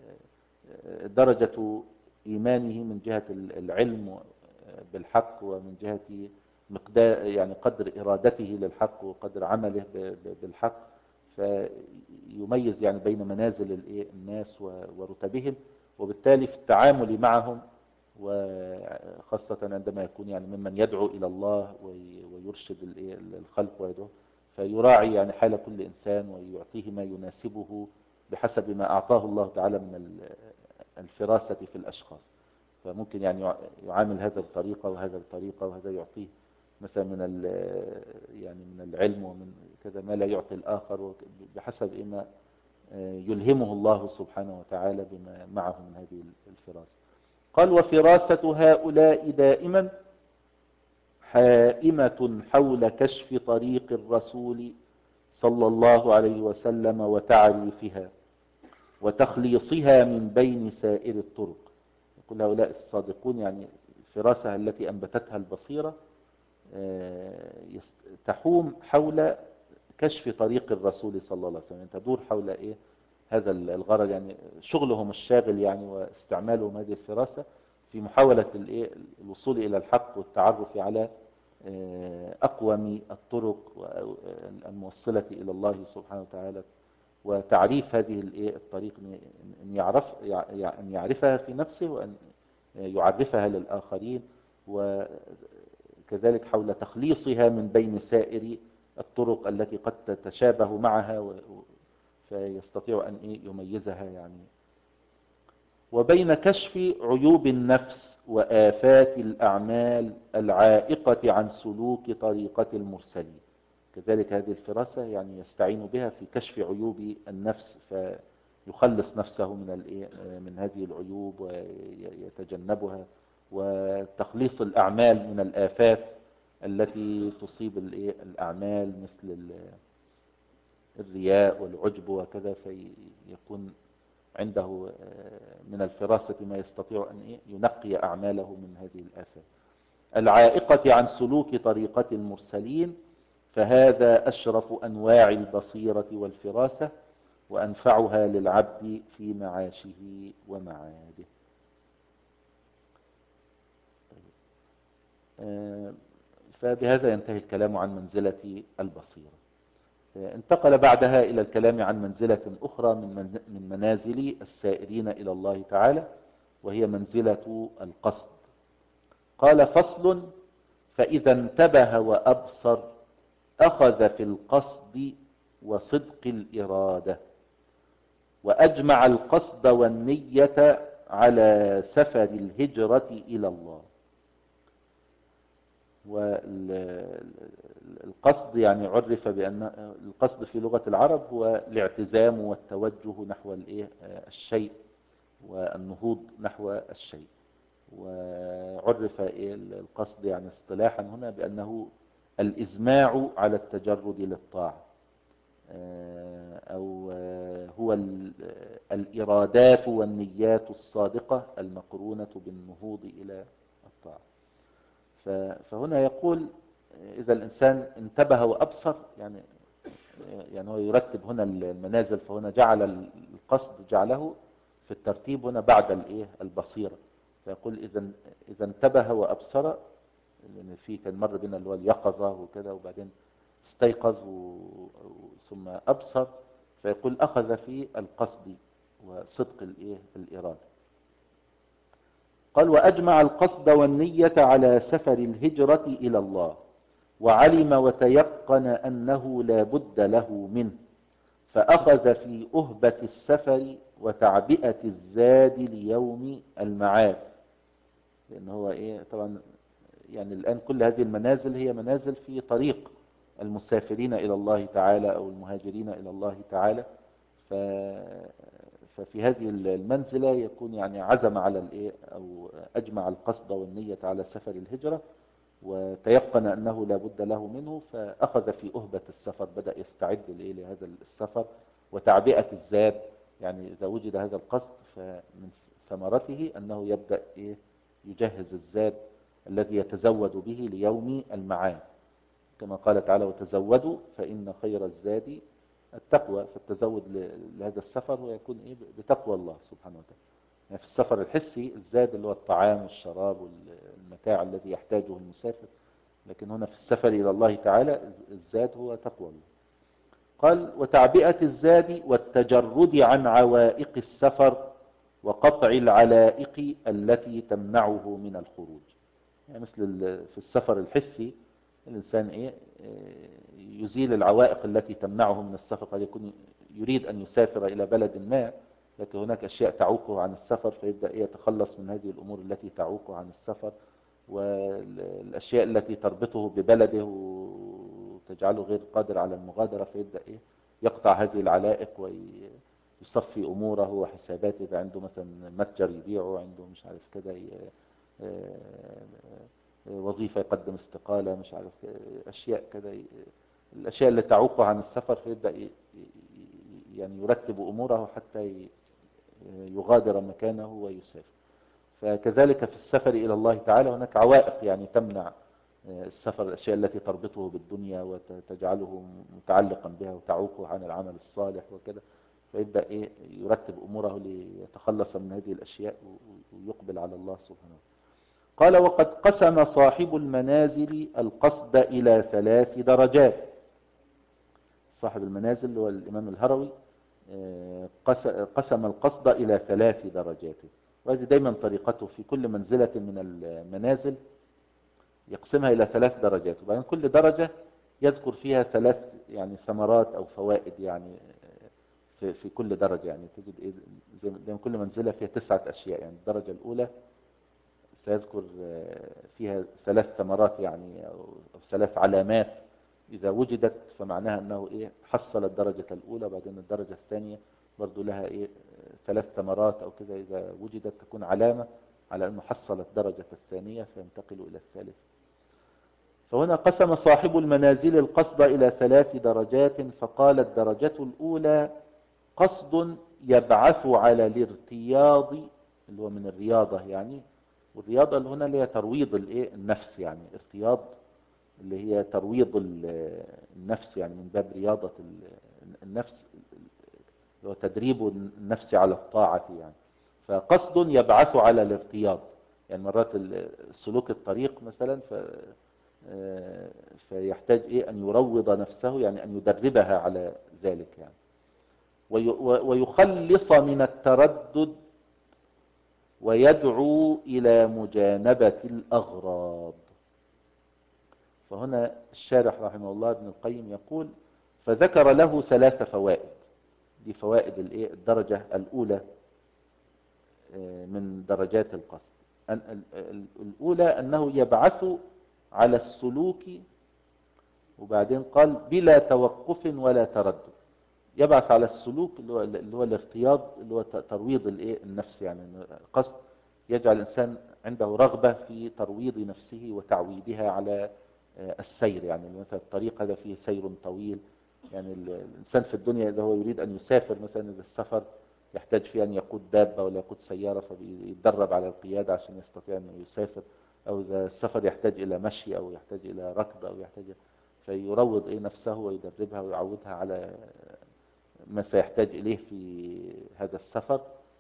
درجة إيمانه من جهة العلم بالحق، ومن جهة مقدار يعني قدر إرادته للحق وقدر عمله بالحق، فيميز يعني بين منازل الناس ورتبهم، وبالتالي في التعامل معهم، وخاصة عندما يكون يعني ممن يدعو إلى الله ويرشد الخلق ويدعو، فيراعي يعني حال كل إنسان ويعطيه ما يناسبه بحسب ما أعطاه الله تعالى من الفراسة في الأشخاص. فممكن يعني يعامل هذا بطريقة وهذا بطريقة، وهذا يعطيه مثلا من يعني من العلم ومن كذا ما لا يعطي الآخر، بحسب إما يلهمه الله سبحانه وتعالى بما معه من هذه الفراسة. قال وفراسة هؤلاء دائما حائمة حول كشف طريق الرسول صلى الله عليه وسلم وتعريفها وتخليصها من بين سائر الطرق. يقول هؤلاء الصادقون يعني الفراسة التي أنبتتها البصيرة تحوم حول كشف طريق الرسول صلى الله عليه وسلم، تدور حول إيه هذا الغرض، يعني شغلهم الشاغل يعني واستعمالهم هذه الفراسة في محاولة الوصول إلى الحق والتعرف على أقوم الطرق الموصلة إلى الله سبحانه وتعالى، وتعريف هذه الطريق أن يعرف أن يعرفها في نفسه وأن يعرفها للآخرين، وكذلك حول تخليصها من بين سائر الطرق التي قد تتشابه معها فيستطيع أن يميزها يعني. وبين كشف عيوب النفس وآفات الأعمال العائقة عن سلوك طريقة المرسلين. كذلك هذه الفراسة يعني يستعين بها في كشف عيوب النفس، فيخلص نفسه من من هذه العيوب ويتجنبها، وتخليص الأعمال من الآفات التي تصيب الأعمال مثل الرياء والعجب وكذا، فيكون عنده من الفراسة ما يستطيع أن ينقي أعماله من هذه الآفات العائقة عن سلوك طريقة المرسلين. فهذا أشرف أنواع البصيرة والفراسة وأنفعها للعبد في معاشه ومعاده. فبهذا ينتهي الكلام عن منزلة البصيرة. انتقل بعدها إلى الكلام عن منزلة أخرى من منازل السائرين إلى الله تعالى، وهي منزلة القصد. قال فصل: فإذا انتبه وأبصر أخذ في القصد وصدق الإرادة، وأجمع القصد والنية على سفر الهجرة إلى الله. والقصد يعني عرف بأن القصد في لغة العرب هو الاعتزام والتوجه نحو الشيء والنهوض نحو الشيء، وعرف إيه القصد يعني اصطلاحا هنا بأنه الإزماع على التجرد للطاعة، أو هو الإرادات والنيات الصادقة المقرونة بالنهوض إلى الطاعة. فهنا يقول إذا الإنسان انتبه وأبصر، يعني يعني هو يرتب هنا المنازل، فهنا جعل القصد جعله في الترتيب هنا بعد الايه البصيرة. فيقول إذا إذا انتبه وأبصر، لأن في كان مر بنا اللي هو اليقظة وكده، وبعدين استيقظ ثم أبصر، فيقول أخذ في القصد وصدق الايه الإرادة. قال وأجمع القصد والنية على سفر الهجرة إلى الله، وعلم وتيقن أنه لا بد له منه، فأخذ في أهبة السفر وتعبئة الزاد ليوم المعاد. لأن هو إيه طبعا يعني الآن كل هذه المنازل هي منازل في طريق المسافرين إلى الله تعالى أو المهاجرين إلى الله تعالى. ف... ففي هذه المنزلة يكون يعني عزم على الإيه أو أجمع القصد والنية على سفر الهجرة، وتيقن أنه لا بد له منه، فأخذ في أهبة السفر، بدأ يستعد لهذا السفر وتعبئة الزاد. يعني إذا وجد هذا القصد فمن ثمرته أنه يبدأ إيه يجهز الزاد الذي يتزود به ليوم المعاد، كما قال تعالى وتزودوا فإن خير الزاد التقوى. فالتزود لهذا السفر ويكون إيه بتقوى الله سبحانه وتعالى. يعني في السفر الحسي الزاد اللي هو الطعام والشراب والمتاع الذي يحتاجه المسافر، لكن هنا في السفر إلى الله تعالى الزاد هو تقوى الله. قال وتعبئة الزاد والتجرد عن عوائق السفر وقطع العلائق التي تمنعه من الخروج. يعني مثل في السفر الحسي الإنسان إيه يزيل العوائق التي تمنعه من السفر. قد يكون يريد أن يسافر إلى بلد ما، لكن هناك أشياء تعوقه عن السفر، فيبدأ يتخلص من هذه الأمور التي تعوقه عن السفر، والأشياء التي تربطه ببلده وتجعله غير قادر على المغادرة، فيبدأ إيه يقطع هذه العلائق ويصفي أموره وحساباته. إذا عنده مثلا متجر يبيعه، عنده مش عارف كده وظيفة يقدم استقالة، مش عارف أشياء كده، الأشياء اللي تعوقه عن السفر، فيبدأ يعني يرتب أموره حتى يغادر مكانه ويسافر. فكذلك في السفر إلى الله تعالى هناك عوائق يعني تمنع السفر، الأشياء التي تربطه بالدنيا وتجعله متعلقا بها وتعوقه عن العمل الصالح وكذا، فيبدأ إيه يرتب أموره ليتخلص من هذه الأشياء ويقبل على الله سبحانه. قال وقد قسم صاحب المنازل القصد إلى ثلاث درجات. صاحب المنازل هو الإمام الهروي قسم القصد إلى ثلاث درجات، وهذه دايما طريقته في كل منزلة من المنازل يقسمها إلى ثلاث درجات، وبعدين كل درجة يذكر فيها ثلاث يعني ثمرات أو فوائد يعني في, في كل درجة. يعني تجد إيه زي كل منزلة فيها تسعة أشياء. يعني الدرجة الأولى سيذكر فيها ثلاث ثمرات يعني أو ثلاث علامات إذا وجدت فمعناها أنه إيه حصل الدرجة الأولى. بعدين الدرجة الثانية برضو لها إيه ثلاث ثمرات أو كذا، إذا وجدت تكون علامة على أنه حصل الدرجة الثانية فينتقل إلى الثالث. فهنا قسم صاحب المنازل القصد إلى ثلاث درجات، فقال الدرجة الأولى قصد يبعث على الارتياض، اللي هو من الرياضة يعني، والرياضة اللي هنا اللي هي ترويض الايه النفس، يعني ارتياض اللي هي ترويض النفس، يعني من باب رياضة النفس اللي هو تدريب النفس على الطاعة يعني. فقصد يبعث على الارتياض، يعني مرات السلوك الطريق مثلا ف فيحتاج ايه ان يروض نفسه، يعني ان يدربها على ذلك يعني. ويخلص من التردد ويدعو إلى مجانبة الأغراض. فهنا الشارح رحمه الله ابن القيم يقول فذكر له ثلاث فوائد. دي فوائد الدرجة الأولى من درجات القصد. الأولى أنه يبعث على السلوك، وبعدين قال بلا توقف ولا تردد. يبعث على السلوك اللي هو, اللي هو الارتياض، اللي هو ترويض النفس، يعني قصد يجعل الإنسان عنده رغبة في ترويض نفسه وتعويدها على السير. يعني مثلا الطريق هذا فيه سير طويل، يعني الإنسان في الدنيا إذا هو يريد أن يسافر مثلا، إذا السفر يحتاج فيه أن يقود دابة ولا يقود سيارة، فبيتدرب على القيادة عشان يستطيع أن يسافر. أو إذا السفر يحتاج إلى مشي أو يحتاج إلى ركض أو يحتاج، فيروض إيه نفسه ويدربها ويعودها على ما سيحتاج إليه في هذا السفر.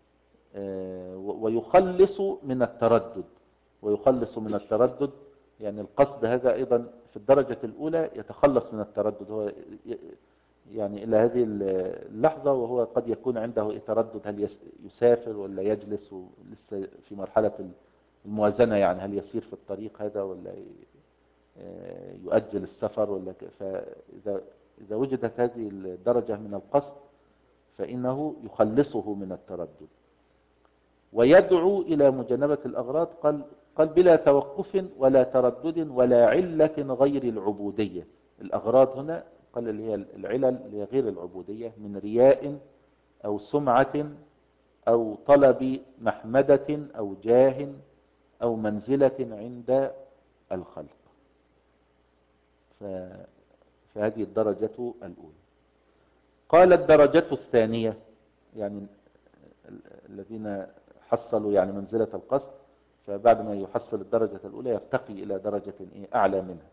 ويخلص من التردد، ويخلص من التردد يعني القصد هذا أيضا في الدرجة الأولى يتخلص من التردد. هو يعني إلى هذه اللحظة وهو قد يكون عنده تردد، هل يسافر ولا يجلس، ولسه في مرحلة الموازنة، يعني هل يسير في الطريق هذا ولا يؤجل السفر ولا. فإذا إذا وجدت هذه الدرجة من القصد فإنه يخلصه من التردد ويدعو إلى مجانبة الأغراض. قال قال بلا توقف ولا تردد ولا علة غير العبودية. الأغراض هنا قال اللي هي العلل اللي هي غير العبودية، من رياء أو سمعة أو طلب محمدة أو جاه أو منزلة عند الخلق. فهذه الدرجة الأولى. قال الدرجة الثانية، يعني الذين حصلوا يعني منزلة القصد، فبعد ما يحصل الدرجة الأولى يرتقي إلى درجة أعلى منها.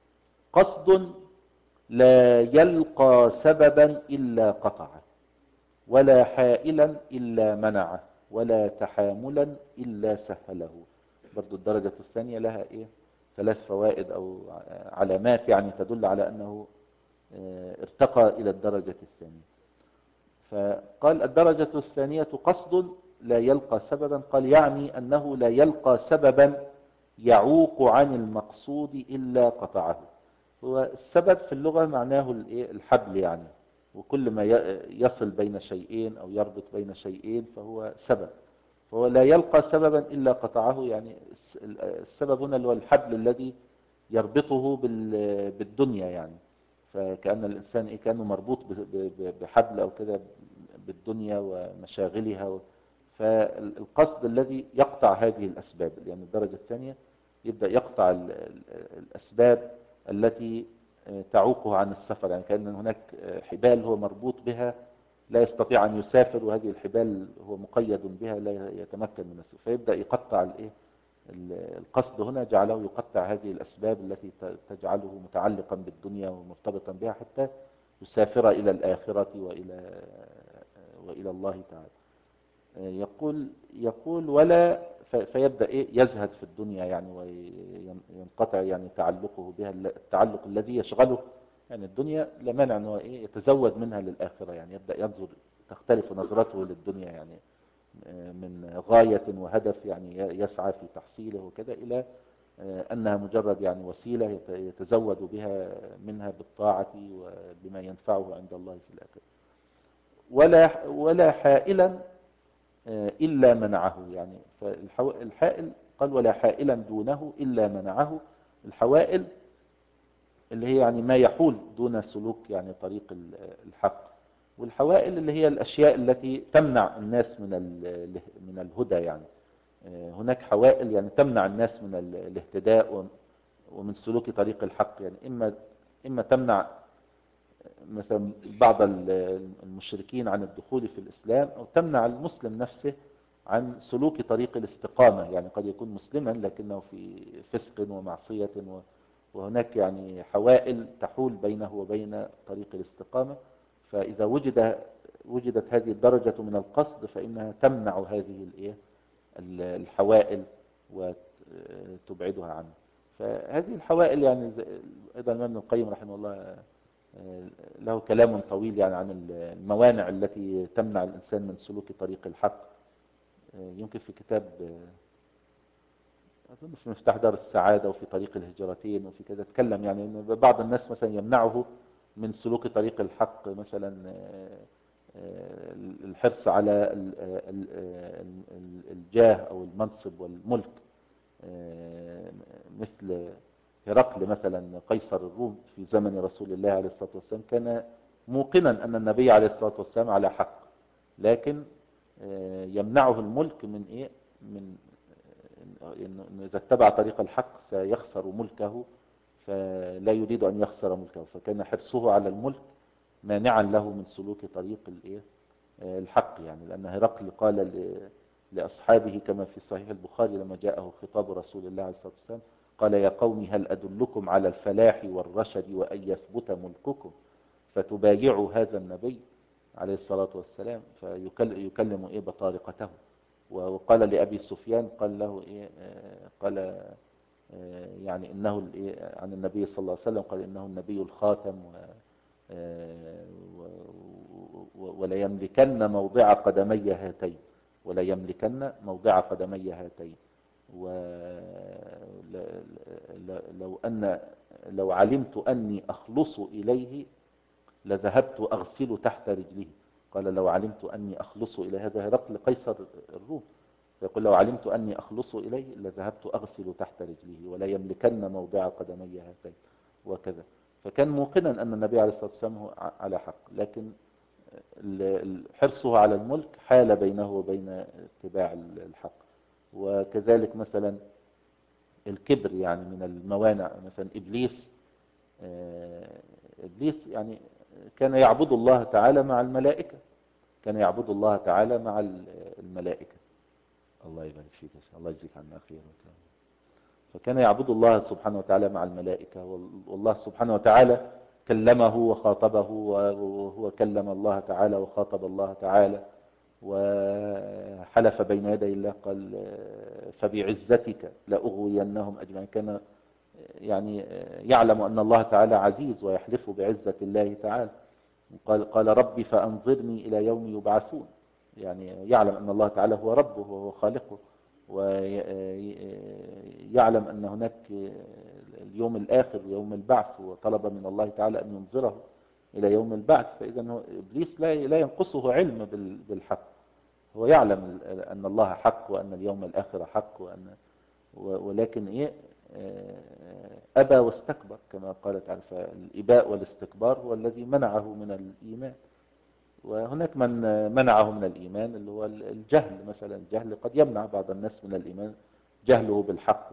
قصد لا يلقى سببا إلا قطعه، ولا حائلا إلا منعه، ولا تحاملا إلا سهله. برضو الدرجة الثانية لها إيه؟ ثلاث فوائد أو علامات يعني تدل على أنه ارتقى إلى الدرجة الثانية. فقال الدرجة الثانية قصد لا يلقى سببا. قال يعني أنه لا يلقى سببا يعوق عن المقصود إلا قطعه. هو السبب في اللغة معناه الحبل يعني، وكل ما يصل بين شيئين أو يربط بين شيئين فهو سبب. فهو لا يلقى سببا إلا قطعه، يعني السبب هنا اللي هو الحبل الذي يربطه بالدنيا يعني. فكأن الإنسان إيه كأنه مربوط بحبل أو كده بالدنيا ومشاغلها. فالقصد الذي يقطع هذه الأسباب، يعني الدرجة الثانية يبدأ يقطع الأسباب التي تعوقه عن السفر. يعني كأن هناك حبال هو مربوط بها لا يستطيع أن يسافر، وهذه الحبال هو مقيد بها لا يتمكن من السفر. فيبدأ يقطع الإيه القصد هنا جعله يقطع هذه الأسباب التي تجعله متعلقا بالدنيا ومرتبطا بها حتى يسافر إلى الآخرة وإلى وإلى الله تعالى. يقول يقول ولا فيبدأ إيه يزهد في الدنيا يعني، وينقطع يعني تعلقه بها، التعلق الذي يشغله. يعني الدنيا لا مانع أنه إيه يتزود منها للآخرة، يعني يبدأ ينظر، تختلف نظرته للدنيا يعني من غاية وهدف يعني يسعى في تحصيله وكذا، إلى أنها مجرد يعني وسيلة يتزود بها منها بالطاعة وبما ينفعه عند الله في الآخرة. ولا ولا حائلا إلا منعه. يعني فالحائل قال ولا حائلا دونه إلا منعه. الحوائل اللي هي يعني ما يحول دون سلوك يعني طريق الحق، والحوائل اللي هي الأشياء التي تمنع الناس من من الهدى. يعني هناك حوائل يعني تمنع الناس من الاهتداء ومن سلوك طريق الحق. يعني إما إما تمنع مثلا بعض المشركين عن الدخول في الإسلام، أو تمنع المسلم نفسه عن سلوك طريق الاستقامة. يعني قد يكون مسلما لكنه في فسق ومعصية، وهناك يعني حوائل تحول بينه وبين طريق الاستقامة. فإذا وجد وجدت هذه الدرجة من القصد فإنها تمنع هذه الإيه الحوائل وتبعدها عنه. فهذه الحوائل يعني أيضا الإمام ابن القيم رحمه الله له كلام طويل يعني عن الموانع التي تمنع الإنسان من سلوك طريق الحق. يمكن في كتاب أظن في مفتاح دار السعادة وفي طريق الهجرتين وفي كذا تكلم يعني أن بعض الناس مثلا يمنعه من سلوك طريق الحق مثلا الحرص على الجاه أو المنصب والملك، مثل هرقل مثلا قيصر الروم في زمن رسول الله عليه الصلاة والسلام كان موقنا أن النبي عليه الصلاة والسلام على حق، لكن يمنعه الملك من إيه من إنه إنه إذا اتبع طريق الحق سيخسر ملكه، فلا يريد أن يخسر ملكه، فكان حرصه على الملك مانعا له من سلوك طريق الإيه؟ الحق. يعني لأن هرقل قال ل- لأصحابه كما في صحيح البخاري لما جاءه خطاب رسول الله عليه الصلاة والسلام، قال يا قوم هل أدلكم على الفلاح والرشد وأن يثبت ملككم فتبايعوا هذا النبي عليه الصلاة والسلام، فيكلم إيه بطارقته. وقال لأبي سفيان قال له إيه آه، قال آه، يعني إنه الإيه عن النبي صلى الله عليه وسلم قال إنه النبي الخاتم و آه، و- و- ولا يملكن موضع قدمي هاتين، ولا يملكن موضع قدمي هاتين. ولو أن لو علمت أني أخلص إليه لذهبت أغسل تحت رجله. قال لو علمت أني أخلص إلى هذا هرقل قيصر الروم، فيقول لو علمت أني أخلص إليه لذهبت أغسل تحت رجله ولا يملكن موضع قدمي هاتين وكذا. فكان موقنا أن النبي عليه الصلاة والسلام هو على حق، لكن حرصه على الملك حال بينه وبين اتباع الحق. وكذلك مثلا الكبر يعني من الموانع. مثلا إبليس آه، إبليس يعني كان يعبد الله تعالى مع الملائكة، كان يعبد الله تعالى مع الملائكة. الله يبارك فيك يا شيخ، الله يجزيك عنا خير. فكان يعبد الله سبحانه وتعالى مع الملائكة، والله سبحانه وتعالى كلمه وخاطبه، وهو كلم الله تعالى وخاطب الله تعالى، وحلف بين يدي الله قال فبعزتك لأغوينهم أجمعين. كان يعني يعلم أن الله تعالى عزيز ويحلف بعزة الله تعالى. قال, قال ربي فأنظرني إلى يوم يبعثون، يعني يعلم أن الله تعالى هو ربه وهو خالقه، ويعلم أن هناك اليوم الآخر ويوم البعث، وطلب من الله تعالى أن ينظره إلى يوم البعث. فإذا إبليس لا ينقصه علم بالحق، هو يعلم أن الله حق وأن اليوم الآخر حق، وأن ولكن إيه أبى واستكبر كما قال تعالى. فالإباء والاستكبار هو الذي منعه من الإيمان. وهناك من منعه من الإيمان اللي هو الجهل مثلا. الجهل قد يمنع بعض الناس من الإيمان، جهله بالحق.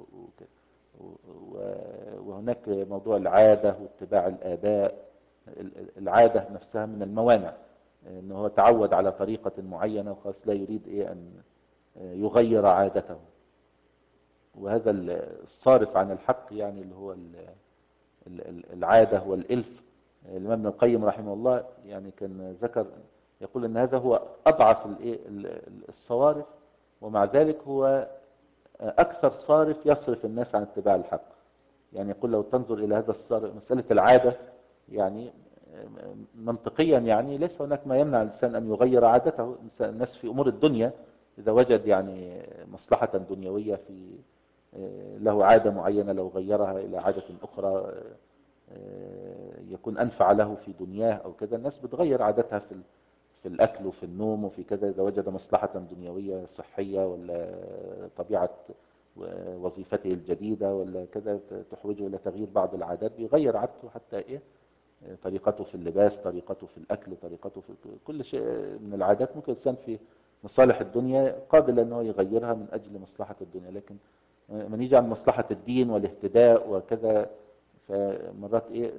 وهناك موضوع العادة واتباع الآباء. العادة نفسها من الموانع، انه هو تعود على طريقة معينة وخلاص لا يريد ايه ان يغير عادته. وهذا الصارف عن الحق يعني اللي هو العادة والإلف. الإمام ابن القيم رحمه الله يعني كان ذكر يقول ان هذا هو اضعف الصوارف، ومع ذلك هو اكثر صارف يصرف الناس عن اتباع الحق. يعني يقول لو تنظر الى هذا الصارف مسألة العادة، يعني منطقيا يعني ليس هناك ما يمنع الإنسان أن يغير عادته. الناس في أمور الدنيا إذا وجد يعني مصلحة دنيوية في له عادة معينة لو غيرها إلى عادة أخرى يكون أنفع له في دنياه أو كذا، الناس بتغير عادتها في في الأكل وفي النوم وفي كذا. إذا وجد مصلحة دنيوية صحية ولا طبيعة وظيفته الجديدة ولا كذا تحوجه إلى تغيير بعض العادات بيغير عادته، حتى إيه طريقته في اللباس، طريقته في الأكل، طريقته في كل شيء من العادات. ممكن الإنسان في مصالح الدنيا قابل أنه يغيرها من أجل مصلحة الدنيا، لكن من يجي عن مصلحة الدين والاهتداء وكذا فمرات إيه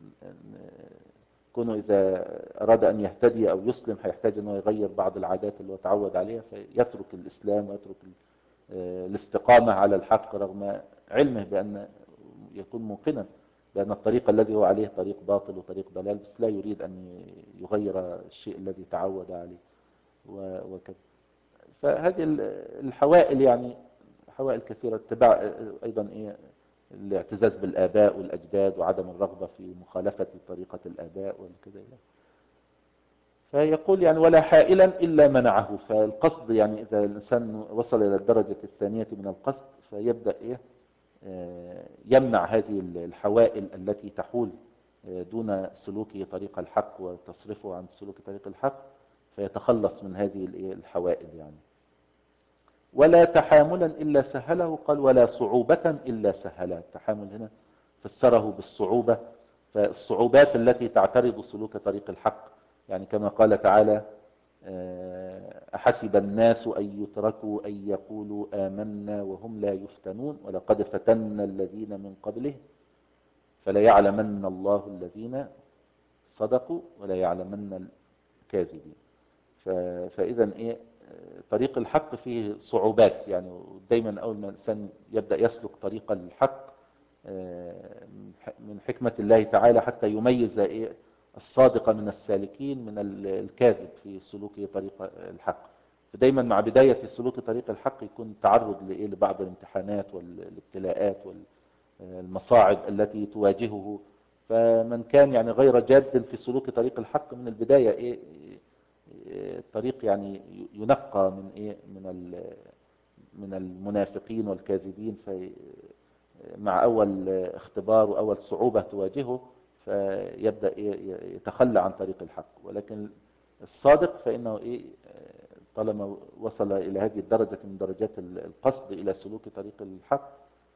كونه إذا أراد أن يهتدي أو يسلم هيحتاج أنه يغير بعض العادات اللي هو تعود عليها، فيترك الإسلام ويترك الاستقامة على الحق رغم علمه بأن يكون موقنا بأن الطريق الذي هو عليه طريق باطل وطريق ضلال، بس لا يريد أن يغير الشيء الذي تعود عليه وكذا. فهذه الحوائل يعني حوائل كثيرة. اتباع أيضا إيه الاعتزاز بالآباء والأجداد وعدم الرغبة في مخالفة طريقة الآباء والكذا. فيقول يعني ولا حائلا إلا منعه. فالقصد يعني إذا الإنسان وصل إلى الدرجة الثانية من القصد فيبدأ إيه يمنع هذه الحوائل التي تحول دون سلوك طريق الحق وتصرفه عن سلوك طريق الحق، فيتخلص من هذه الحوائل يعني. ولا تحاملا إلا سهله. قال ولا صعوبة إلا سهلها. التحامل هنا فسره بالصعوبة، فالصعوبات التي تعترض سلوك طريق الحق يعني كما قال تعالى أحسب الناس أن يتركوا أن يقولوا آمنا وهم لا يفتنون ولقد فتنا الذين من قبلهم فليعلمن الله الذين صدقوا ولا يعلمن الكاذبين. فإذا إيه طريق الحق فيه صعوبات، يعني دايما أول ما الإنسان يبدأ يسلك طريق الحق من حكمة الله تعالى حتى يميز إيه الصادق من السالكين من الكاذب في سلوك طريق الحق. فدايما مع بداية سلوك طريق الحق يكون تعرض لإيه لبعض الامتحانات والابتلاءات والمصاعب التي تواجهه. فمن كان يعني غير جاد في سلوك طريق الحق من البداية إيه الطريق يعني ينقى من إيه من من المنافقين والكاذبين. في مع أول اختبار وأول صعوبة تواجهه فيبدأ يتخلى عن طريق الحق. ولكن الصادق فإنه إيه طالما وصل إلى هذه الدرجة من درجات القصد إلى سلوك طريق الحق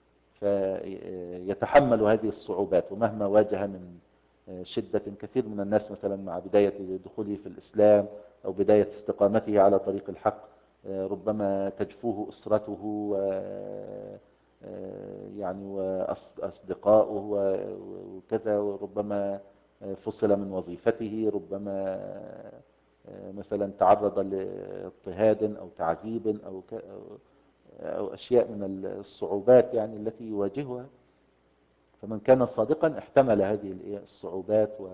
فيتحمل هذه الصعوبات. ومهما واجه من شدة، كثير من الناس مثلا مع بداية دخوله في الإسلام أو بداية استقامته على طريق الحق ربما تجفوه أسرته و يعني وأصدقاؤه وكذا، وربما فصل من وظيفته، ربما مثلا تعرض لاضطهاد أو تعذيب أو أو أشياء من الصعوبات يعني التي يواجهها. فمن كان صادقا احتمل هذه الصعوبات و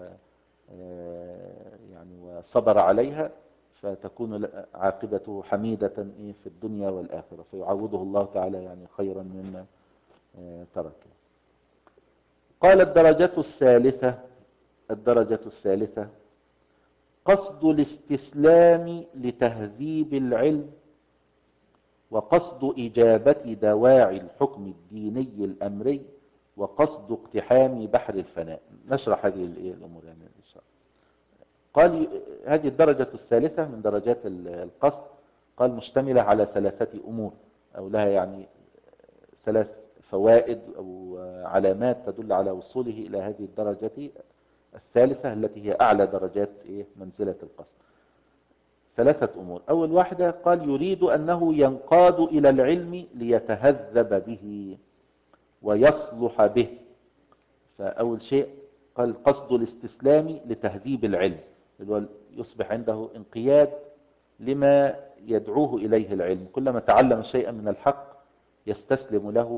يعني وصبر عليها فتكون عاقبته حميدة في الدنيا والآخرة، فيعوضه الله تعالى يعني خيرا مما ترك. قال الدرجة الثالثة الدرجة الثالثة قصد الاستسلام لتهذيب العلم وقصد إجابة دواعي الحكم الديني الأمري وقصد اقتحام بحر الفناء. نشرح هذه الأمور يعني إن شاء الله. قال هذه الدرجة الثالثة من درجات القصد قال مشتملة على ثلاثة أمور أو لها يعني ثلاث فوائد أو علامات تدل على وصوله إلى هذه الدرجة الثالثة التي هي أعلى درجات منزلة القصد. ثلاثة أمور. أول واحدة قال يريد أنه ينقاد إلى العلم ليتهذب به ويصلح به. فأول شيء قال قصد الاستسلام لتهذيب العلم، يصبح عنده انقياد لما يدعوه إليه العلم. كلما تعلم شيئا من الحق يستسلم له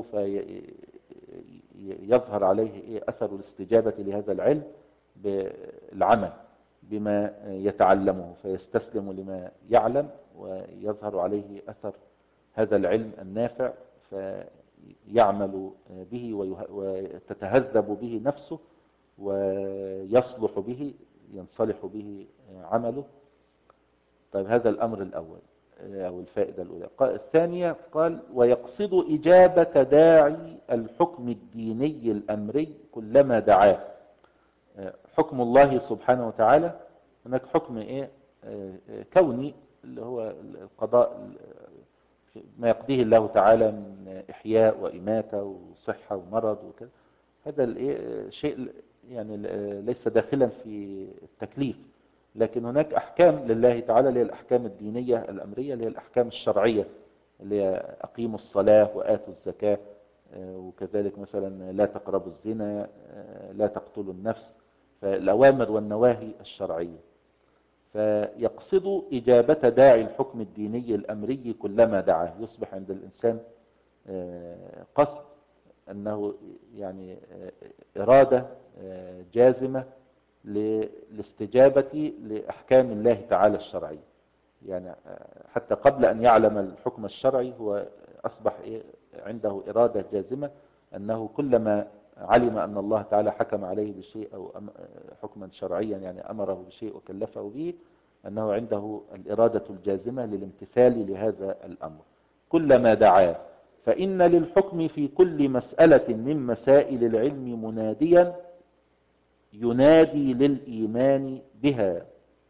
فيظهر عليه أثر الاستجابة لهذا العلم بالعمل بما يتعلمه، فيستسلم لما يعلم ويظهر عليه أثر هذا العلم النافع فيعمل به وتتهذب به نفسه ويصلح به ينصلح به عمله. طيب هذا الأمر الأول أو الفائدة الأولى. الثانية قال ويقصد إجابة داعي الحكم الديني الأمري كلما دعاه. حكم الله سبحانه وتعالى هناك حكم إيه كوني اللي هو القضاء ما يقضيه الله تعالى من إحياء وإماتة وصحة ومرض وكذا. هذا الشيء يعني ليس داخلا في التكليف، لكن هناك أحكام لله تعالى اللي هي الأحكام الدينية الأمرية اللي هي الأحكام الشرعية اللي هي أقيموا الصلاة وآتوا الزكاة، وكذلك مثلا لا تقربوا الزنا، لا تقتلوا النفس، فالأوامر والنواهي الشرعية. فيقصد إجابة داعي الحكم الديني الأمري كلما دعاه. يصبح عند الإنسان قصد أنه يعني إرادة جازمة للاستجابة لأحكام الله تعالى الشرعية. يعني حتى قبل أن يعلم الحكم الشرعي هو أصبح عنده إرادة جازمة أنه كلما علم أن الله تعالى حكم عليه بشيء أو حكما شرعيا يعني أمره بشيء وكلفه به أنه عنده الإرادة الجازمة للامتثال لهذا الأمر كلما دعاه. فإن للحكم في كل مسألة من مسائل العلم مناديا ينادي للإيمان بها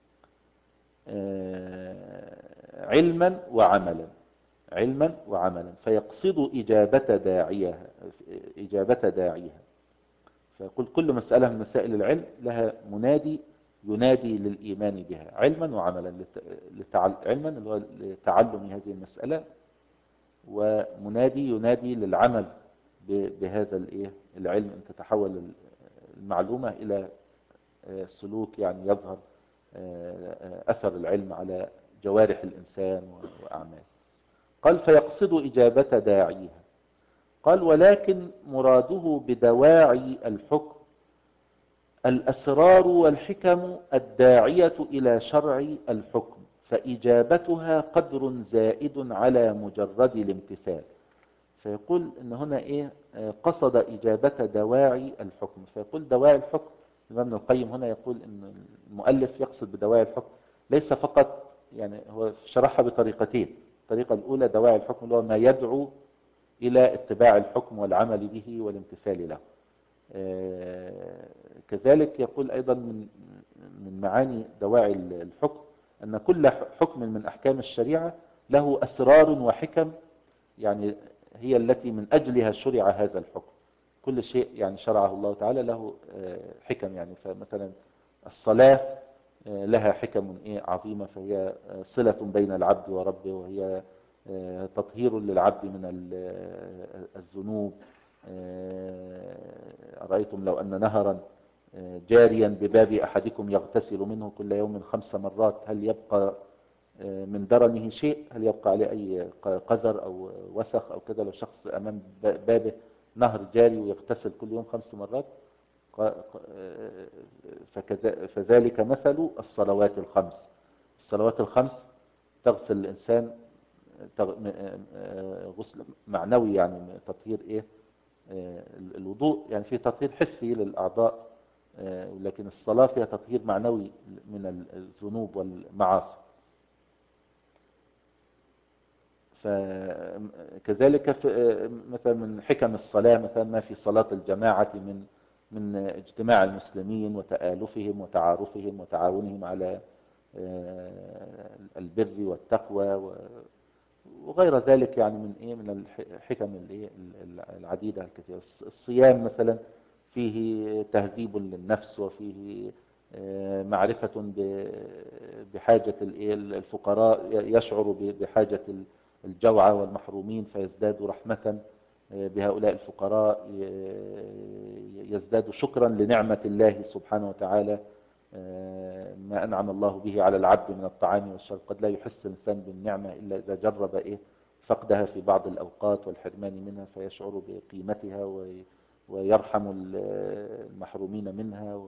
علما وعملا علما وعملا فيقصد إجابة داعيها إجابة داعيها. فيقول كل مسألة من مسائل العلم لها منادي ينادي للإيمان بها علما وعملا. لتعل... علما اللي هو لتعلم هذه المسألة، ومنادي ينادي للعمل بهذا الايه العلم، ان تتحول المعلومة الى سلوك يعني يظهر اثر العلم على جوارح الانسان واعماله. قال فيقصد اجابة داعيها. قال ولكن مراده بدواعي الحكم الاسرار والحكم الداعية الى شرع الحكم، فاجابتها قدر زائد على مجرد الامتثال. فيقول ان هنا ايه قصد اجابة دواعي الحكم. فيقول دواعي الحكم، الإمام ابن القيم هنا يقول ان المؤلف يقصد بدواعي الحكم ليس فقط، يعني هو شرحها بطريقتين. الطريقة الاولى دواعي الحكم اللي هو ما يدعو الى اتباع الحكم والعمل به والامتثال له. كذلك يقول ايضا من من معاني دواعي الحكم ان كل حكم من احكام الشريعة له اسرار وحكم، يعني هي التي من أجلها شرع هذا الحكم. كل شيء يعني شرعه الله تعالى له حكم. يعني فمثلا الصلاة لها حكم إيه عظيمة، فهي صلة بين العبد وربه، وهي تطهير للعبد من الذنوب. أرأيتم لو أن نهرا جاريا بباب أحدكم يغتسل منه كل يوم خمس مرات، هل يبقى من درنه شيء؟ هل يبقى عليه أي قذر أو وسخ أو كذا لو شخص أمام بابه نهر جاري ويغتسل كل يوم خمس مرات؟ فذلك مثل الصلوات الخمس. الصلوات الخمس تغسل الإنسان غسل معنوي، يعني تطهير إيه الوضوء يعني فيه تطهير حسي للأعضاء، لكن الصلاة فيها تطهير معنوي من الذنوب والمعاصي. فكذلك مثلا من حكم الصلاة مثلا ما في صلاة الجماعة من من اجتماع المسلمين وتآلفهم وتعارفهم وتعاونهم على البر والتقوى وغير ذلك، يعني من ايه من الحكم العديدة الكثيرة. الصيام مثلا فيه تهذيب للنفس، وفيه معرفة بحاجة الفقراء، يشعر بحاجة الجوعى والمحرومين فيزداد رحمة بهؤلاء الفقراء، يزداد شكرا لنعمة الله سبحانه وتعالى، ما أنعم الله به على العبد من الطعام والشرب. قد لا يحس الإنسان بالنعمة إلا إذا جرب إيه فقدها في بعض الأوقات والحرمان منها، فيشعر بقيمتها ويرحم المحرومين منها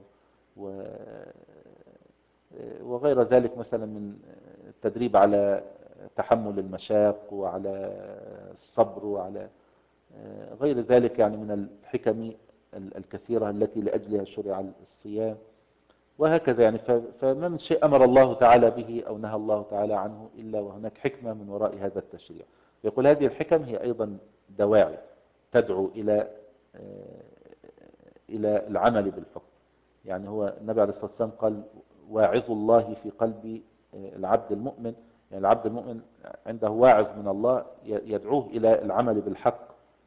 وغير ذلك. مثلا من التدريب على تحمل المشاق وعلى الصبر وعلى غير ذلك، يعني من الحكم الكثيرة التي لأجلها شرع الصيام وهكذا. يعني فما من شيء أمر الله تعالى به أو نهى الله تعالى عنه إلا وهناك حكمة من وراء هذا التشريع. يقول هذه الحكم هي أيضا دواعي تدعو إلى إلى العمل بالحكم. يعني هو النبي عليه الصلاة والسلام قال واعظ الله في قلب العبد المؤمن، يعني العبد المؤمن عنده واعظ من الله يدعوه إلى العمل بالحق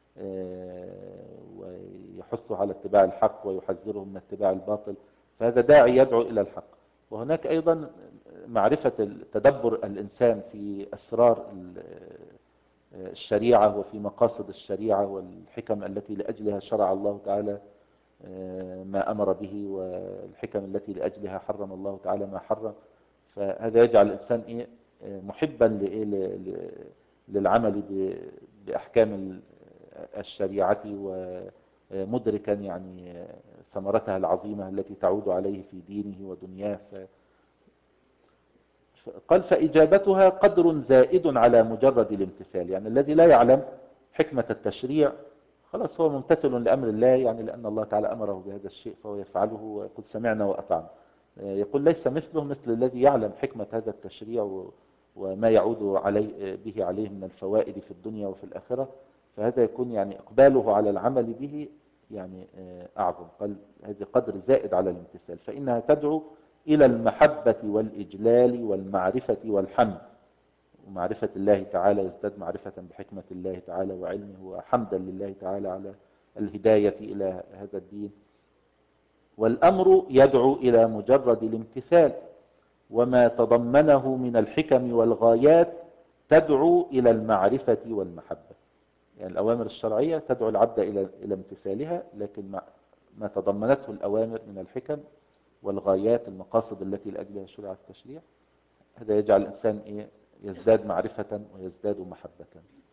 ويحثه على اتباع الحق ويحذره من اتباع الباطل، فهذا داعي يدعو إلى الحق. وهناك أيضا معرفة تدبر الإنسان في أسرار الشريعة وفي مقاصد الشريعة والحكم التي لأجلها شرع الله تعالى ما أمر به، والحكم التي لأجلها حرم الله تعالى ما حرم. فهذا يجعل الإنسان إيه محبا للعمل بأحكام الشريعة ومدركا يعني ثمرتها العظيمة التي تعود عليه في دينه ودنياه. قال فإجابتها قدر زائد على مجرد الامتثال، يعني الذي لا يعلم حكمة التشريع خلاص هو ممتثل لأمر الله، يعني لأن الله تعالى أمره بهذا الشيء فهو يفعله ويقول سمعنا وأطعنا. يقول ليس مثله مثل الذي يعلم حكمة هذا التشريع وما يعود عليه به عليه من الفوائد في الدنيا وفي الآخرة، فهذا يكون يعني إقباله على العمل به يعني أعظم. قال هذا قدر زائد على الامتثال، فإنها تدعو إلى المحبة والإجلال والمعرفة والحمد، ومعرفة الله تعالى يزداد معرفة بحكمة الله تعالى وعلمه، وحمدا لله تعالى على الهداية إلى هذا الدين. والأمر يدعو إلى مجرد الامتثال، وما تضمنه من الحكم والغايات تدعو إلى المعرفة والمحبة. يعني الأوامر الشرعية تدعو العبد إلى إلى امتثالها، لكن ما ما تضمنته الأوامر من الحكم والغايات، المقاصد التي لأجلها شرع التشريع، هذا يجعل الإنسان إيه؟ يزداد معرفة ويزداد محبة.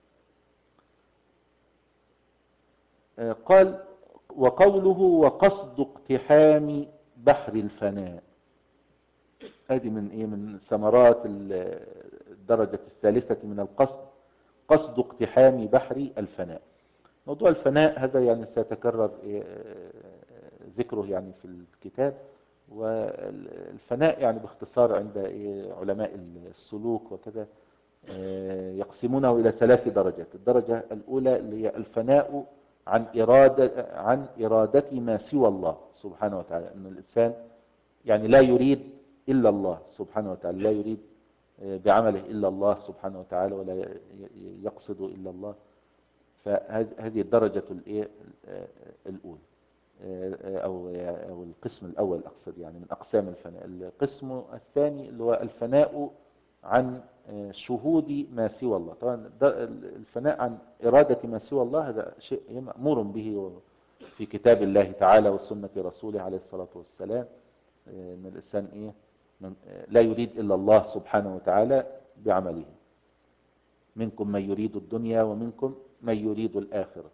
قال: وقوله وقصد اقتحام بحر الفناء، هذه من إيه؟ من ثمرات الدرجة الثالثة من القصد، قصد اقتحام بحر الفناء. موضوع الفناء هذا يعني سيتكرر ذكره يعني في الكتاب. والفناء يعني باختصار عند علماء السلوك وكذا يقسمونه إلى ثلاث درجات. الدرجة الأولى اللي هي الفناء عن إرادة عن إرادة ما سوى الله سبحانه وتعالى، أن الإنسان يعني لا يريد إلا الله سبحانه وتعالى، لا يريد بعمله إلا الله سبحانه وتعالى، ولا يقصد إلا الله. فهذه الدرجة الأولى أو أو القسم الأول أقصد، يعني من أقسام الفناء. القسم الثاني اللي هو الفناء عن شهود ما سوى الله. طبعا الفناء عن إرادة ما سوى الله هذا شيء مأمور به في كتاب الله تعالى وسنة رسوله عليه الصلاة والسلام، ان الانسان ايه من لا يريد الا الله سبحانه وتعالى بعمله. منكم من يريد الدنيا ومنكم من يريد الآخرة.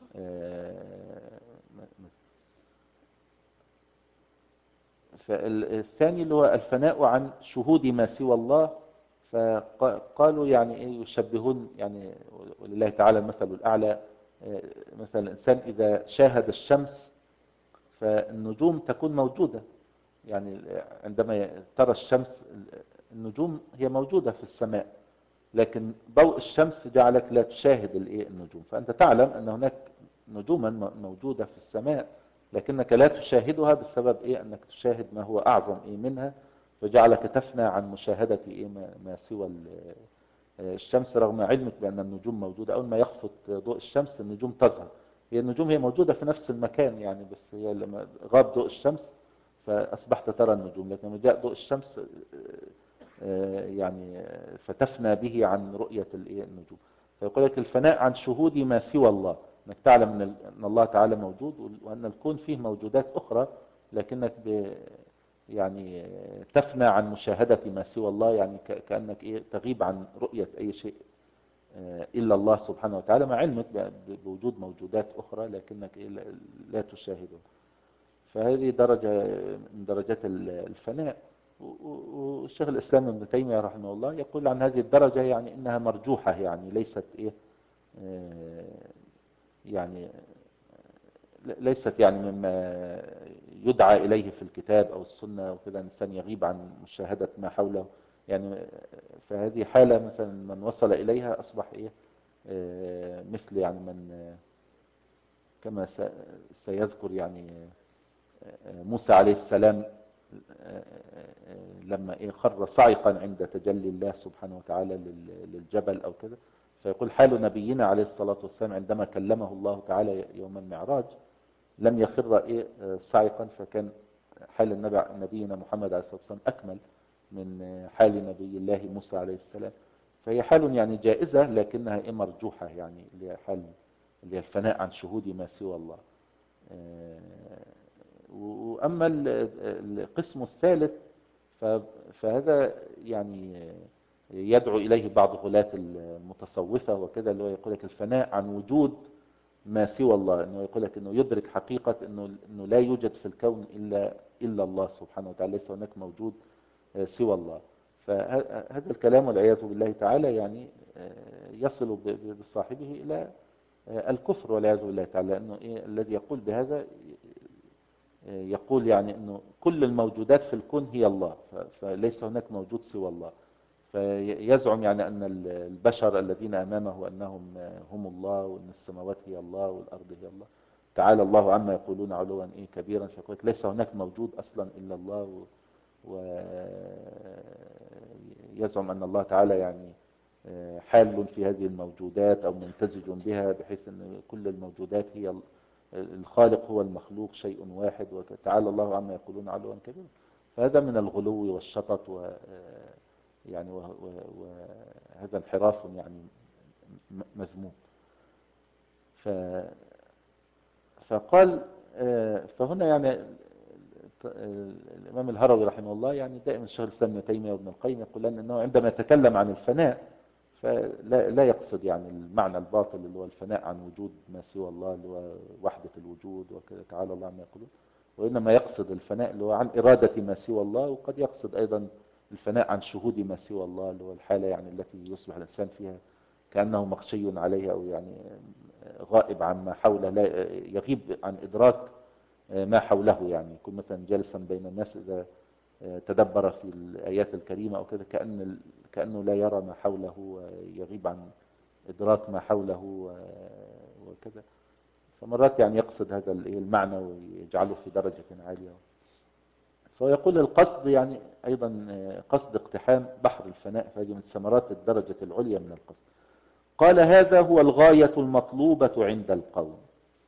فالثاني اللي هو الفناء عن شهود ما سوى الله، فقالوا يعني ايه يشبهون يعني ولله تعالى المثل الأعلى. مثلا الإنسان إذا شاهد الشمس فالنجوم تكون موجودة، يعني عندما ترى الشمس النجوم هي موجودة في السماء، لكن ضوء الشمس جعلك لا تشاهد النجوم. فأنت تعلم أن هناك نجوما موجودة في السماء، لكنك لا تشاهدها بسبب إيه؟ أنك تشاهد ما هو أعظم إيه منها، فجعلك تفنى عن مشاهدة إيه ما سوى الشمس، رغم علمك بأن النجوم موجودة. أول ما يخفت ضوء الشمس النجوم تظهر. هي النجوم هي موجودة في نفس المكان يعني، بس هي لما غاب ضوء الشمس فأصبحت ترى النجوم، لكن لما جاء ضوء الشمس يعني فتفنى به عن رؤية النجوم. فيقول لك الفناء عن شهود ما سوى الله، انك تعلم ان الله تعالى موجود وان الكون فيه موجودات اخرى، لكنك ب يعني تفنى عن مشاهدة ما سوى الله، يعني كأنك إيه تغيب عن رؤية اي شيء الا الله سبحانه وتعالى، مع علمك بوجود موجودات اخرى لكنك إيه لا تشاهده. فهذه درجة من درجات الفناء. والشيخ الإسلام ابن تيمية رحمه الله يقول عن هذه الدرجة يعني إنها مرجوحة، يعني ليست إيه يعني ليست يعني مما يدعى إليه في الكتاب أو السنة وكذا، الإنسان يغيب عن مشاهدة ما حوله يعني. فهذه حالة مثلا من وصل إليها أصبح إيه مثل يعني من كما سيذكر يعني موسى عليه السلام لما ايه خر صاعقا عند تجلي الله سبحانه وتعالى للجبل او كده. فيقول حال نبينا عليه الصلاة والسلام عندما كلمه الله تعالى يوم المعراج لم يخر ايه صاعقا، فكان حال النبي نبينا محمد عليه الصلاة والسلام اكمل من حال نبي الله موسى عليه السلام. فهي حال يعني جائزة لكنها ايه مرجوحة، يعني اللي هي حال اللي هي الفناء عن شهود ما سوى الله. وأما القسم الثالث فهذا يعني يدعو إليه بعض غلاة المتصوفة وكذا، اللي هو يقول لك الفناء عن وجود ما سوى الله، انه يقول لك انه يدرك حقيقة انه انه لا يوجد في الكون الا الا الله سبحانه وتعالى، ليس هناك موجود سوى الله. فهذا الكلام والعياذ بالله تعالى يعني يصل بصاحبه الى الكفر والعياذ بالله تعالى، لانه إيه الذي يقول بهذا يقول يعني انه كل الموجودات في الكون هي الله، فليس هناك موجود سوى الله. فيزعم يعني ان البشر الذين امامه انهم هم الله، وان السماوات هي الله والارض هي الله. تعالى الله عما يقولون علوا ايه كبيرا. فيقول ليس هناك موجود اصلا الا الله، ويزعم ان الله تعالى يعني حال في هذه الموجودات او ممتزج بها، بحيث ان كل الموجودات هي الخالق هو المخلوق شيء واحد، وتعالى الله عما يقولون علوا كبيرا. فهذا من الغلو والشطط و يعني وهذا انحراف يعني مذموم. ف فقال فهنا يعني الإمام الهروي رحمه الله يعني دائما شيخ الإسلام ابن تيمية وابن القيم يقول أنه عندما يتكلم عن الفناء فلا لا يقصد يعني المعنى الباطل اللي هو الفناء عن وجود ما سوى الله اللي هو وحدة الوجود وكذا تعالى الله عما يقولون، وإنما يقصد الفناء اللي هو عن إرادة ما سوى الله، وقد يقصد أيضا الفناء عن شهود ما سوى الله اللي هو الحالة يعني التي يصبح الإنسان فيها كأنه مغشي عليه أو يعني غائب عما حوله، لا يغيب عن إدراك ما حوله، يعني يكون مثلا جالسا بين الناس إذا تدبر في الآيات الكريمة أو كذا كأن كأنه لا يرى ما حوله ويغيب عن إدراك ما حوله وكذا. فمرات يعني يقصد هذا المعنى ويجعله في درجة عالية. فيقول القصد يعني أيضا قصد اقتحام بحر الفناء، فهذه من ثمرات الدرجة العليا من القصد. قال هذا هو الغاية المطلوبة عند القوم،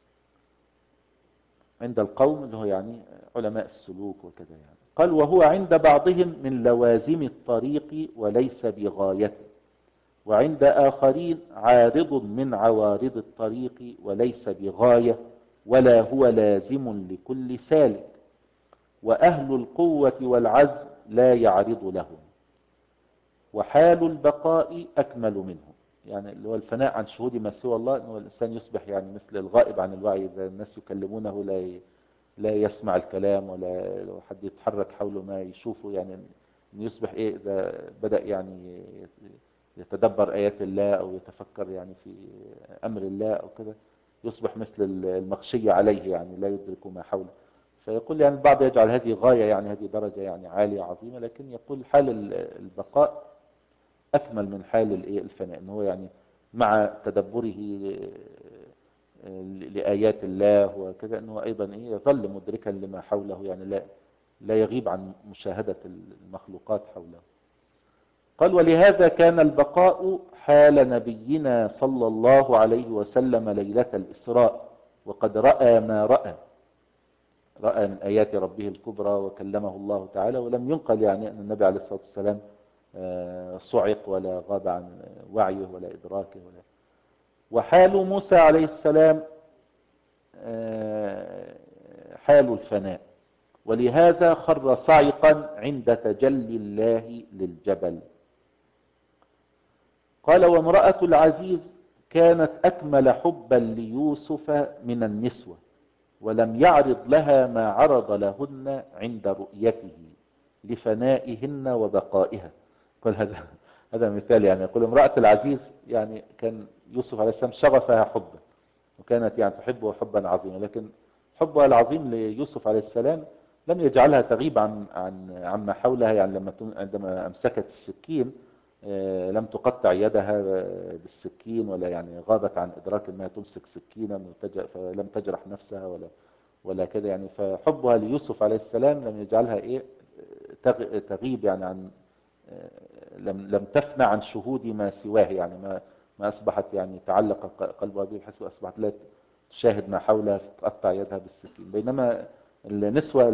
عند القوم اللي هو يعني علماء السلوك وكذا يعني. قال وهو عند بعضهم من لوازم الطريق وليس بغايته، وعند آخرين عارض من عوارض الطريق وليس بغاية ولا هو لازم لكل سالك، وأهل القوة والعزم لا يعرض لهم، وحال البقاء أكمل منه. يعني اللي هو الفناء عن شهود ما سوى الله، أنه الإنسان يصبح يعني مثل الغائب عن الوعي، إذا الناس يكلمونه لا لا يسمع الكلام، ولا لو حد يتحرك حوله ما يشوفه، يعني أنه يصبح إيه إذا بدأ يعني يتدبر آيات الله أو يتفكر يعني في أمر الله أو كذا يصبح مثل المغشي عليه، يعني لا يدرك ما حوله. فيقول يعني البعض يجعل هذه غاية، يعني هذه درجة يعني عالية عظيمة، لكن يقول حال البقاء أكمل من حال الفناء، أنه يعني مع تدبره لآيات الله وكذا أنه أيضا يظل مدركا لما حوله، يعني لا لا يغيب عن مشاهدة المخلوقات حوله. قال ولهذا كان البقاء حال نبينا صلى الله عليه وسلم ليلة الإسراء، وقد رأى ما رأى رأى من آيات ربه الكبرى وكلمه الله تعالى، ولم ينقل يعني أن النبي عليه الصلاة والسلام صعق ولا غاب عن وعيه ولا إدراكه ولا. وحال موسى عليه السلام حال الفناء، ولهذا خر صعقا عند تجلي الله للجبل. قال وامرأة العزيز كانت أكمل حبا ليوسف من النسوة، ولم يعرض لها ما عرض لهن عند رؤيته لفنائهن وبقائها. قال هذا هذا مثال، يعني يقول امرأة العزيز يعني كان يوسف عليه السلام شغفها حبا، وكانت يعني تحبه حبا عظيما، لكن حبها العظيم ليوسف عليه السلام لم يجعلها تغيب عن عن عما حولها. يعني لما عندما امسكت السكين لم تقطع يدها بالسكين، ولا يعني غابت عن ادراك انها تمسك سكينا فلم تجرح نفسها ولا ولا كده يعني. فحبها ليوسف عليه السلام لم يجعلها ايه تغيب يعني عن لم لم تفنى عن شهود ما سواه، يعني ما ما اصبحت يعني تعلق قلبها به بحيث اصبحت لا تشاهد ما حولها فتقطع يدها بالسكين. بينما النسوة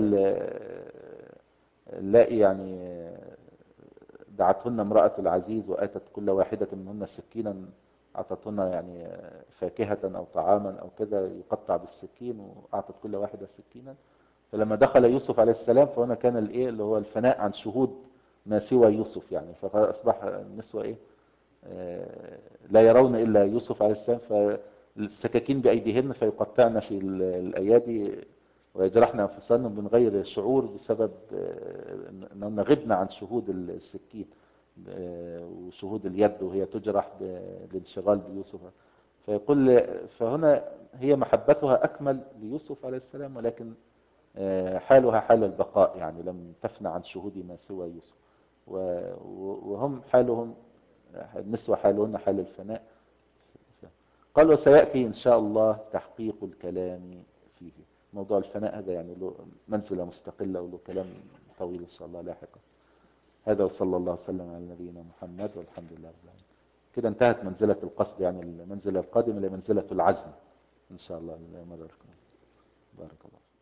اللائي يعني دعتهن امرأة العزيز وآتت كل واحدة منهن سكينا، أعطتهن يعني فاكهة أو طعاما أو كذا يقطع بالسكين، وأعطت كل واحدة سكينا. فلما دخل يوسف عليه السلام فهنا كان الايه اللي هو الفناء عن شهود ما سوى يوسف، يعني فأصبح النسوة ايه آه لا يرون إلا يوسف عليه السلام، فالسكاكين بأيديهن فيقطعن في الأيادي ويجرحن أنفسهن من غير شعور بسبب أنهن غبن عن شهود السكين وشهود اليد وهي تجرح بالانشغال بيوسف. فيقول فهنا هي محبتها أكمل ليوسف عليه السلام، ولكن حالها حال البقاء، يعني لم تفنى عن شهود ما سوى يوسف. وهم حالهم النسوة حالهن حال الفناء. قال وسيأتي إن شاء الله تحقيق الكلام فيه. موضوع الفناء هذا يعني له منزلة مستقلة وله كلام طويل إن شاء الله لاحقا. هذا وصلى الله وسلم على نبينا محمد والحمد لله رب العالمين. كده انتهت منزلة القصد، يعني المنزلة القادمة لمنزلة العزم إن شاء الله. بارك الله.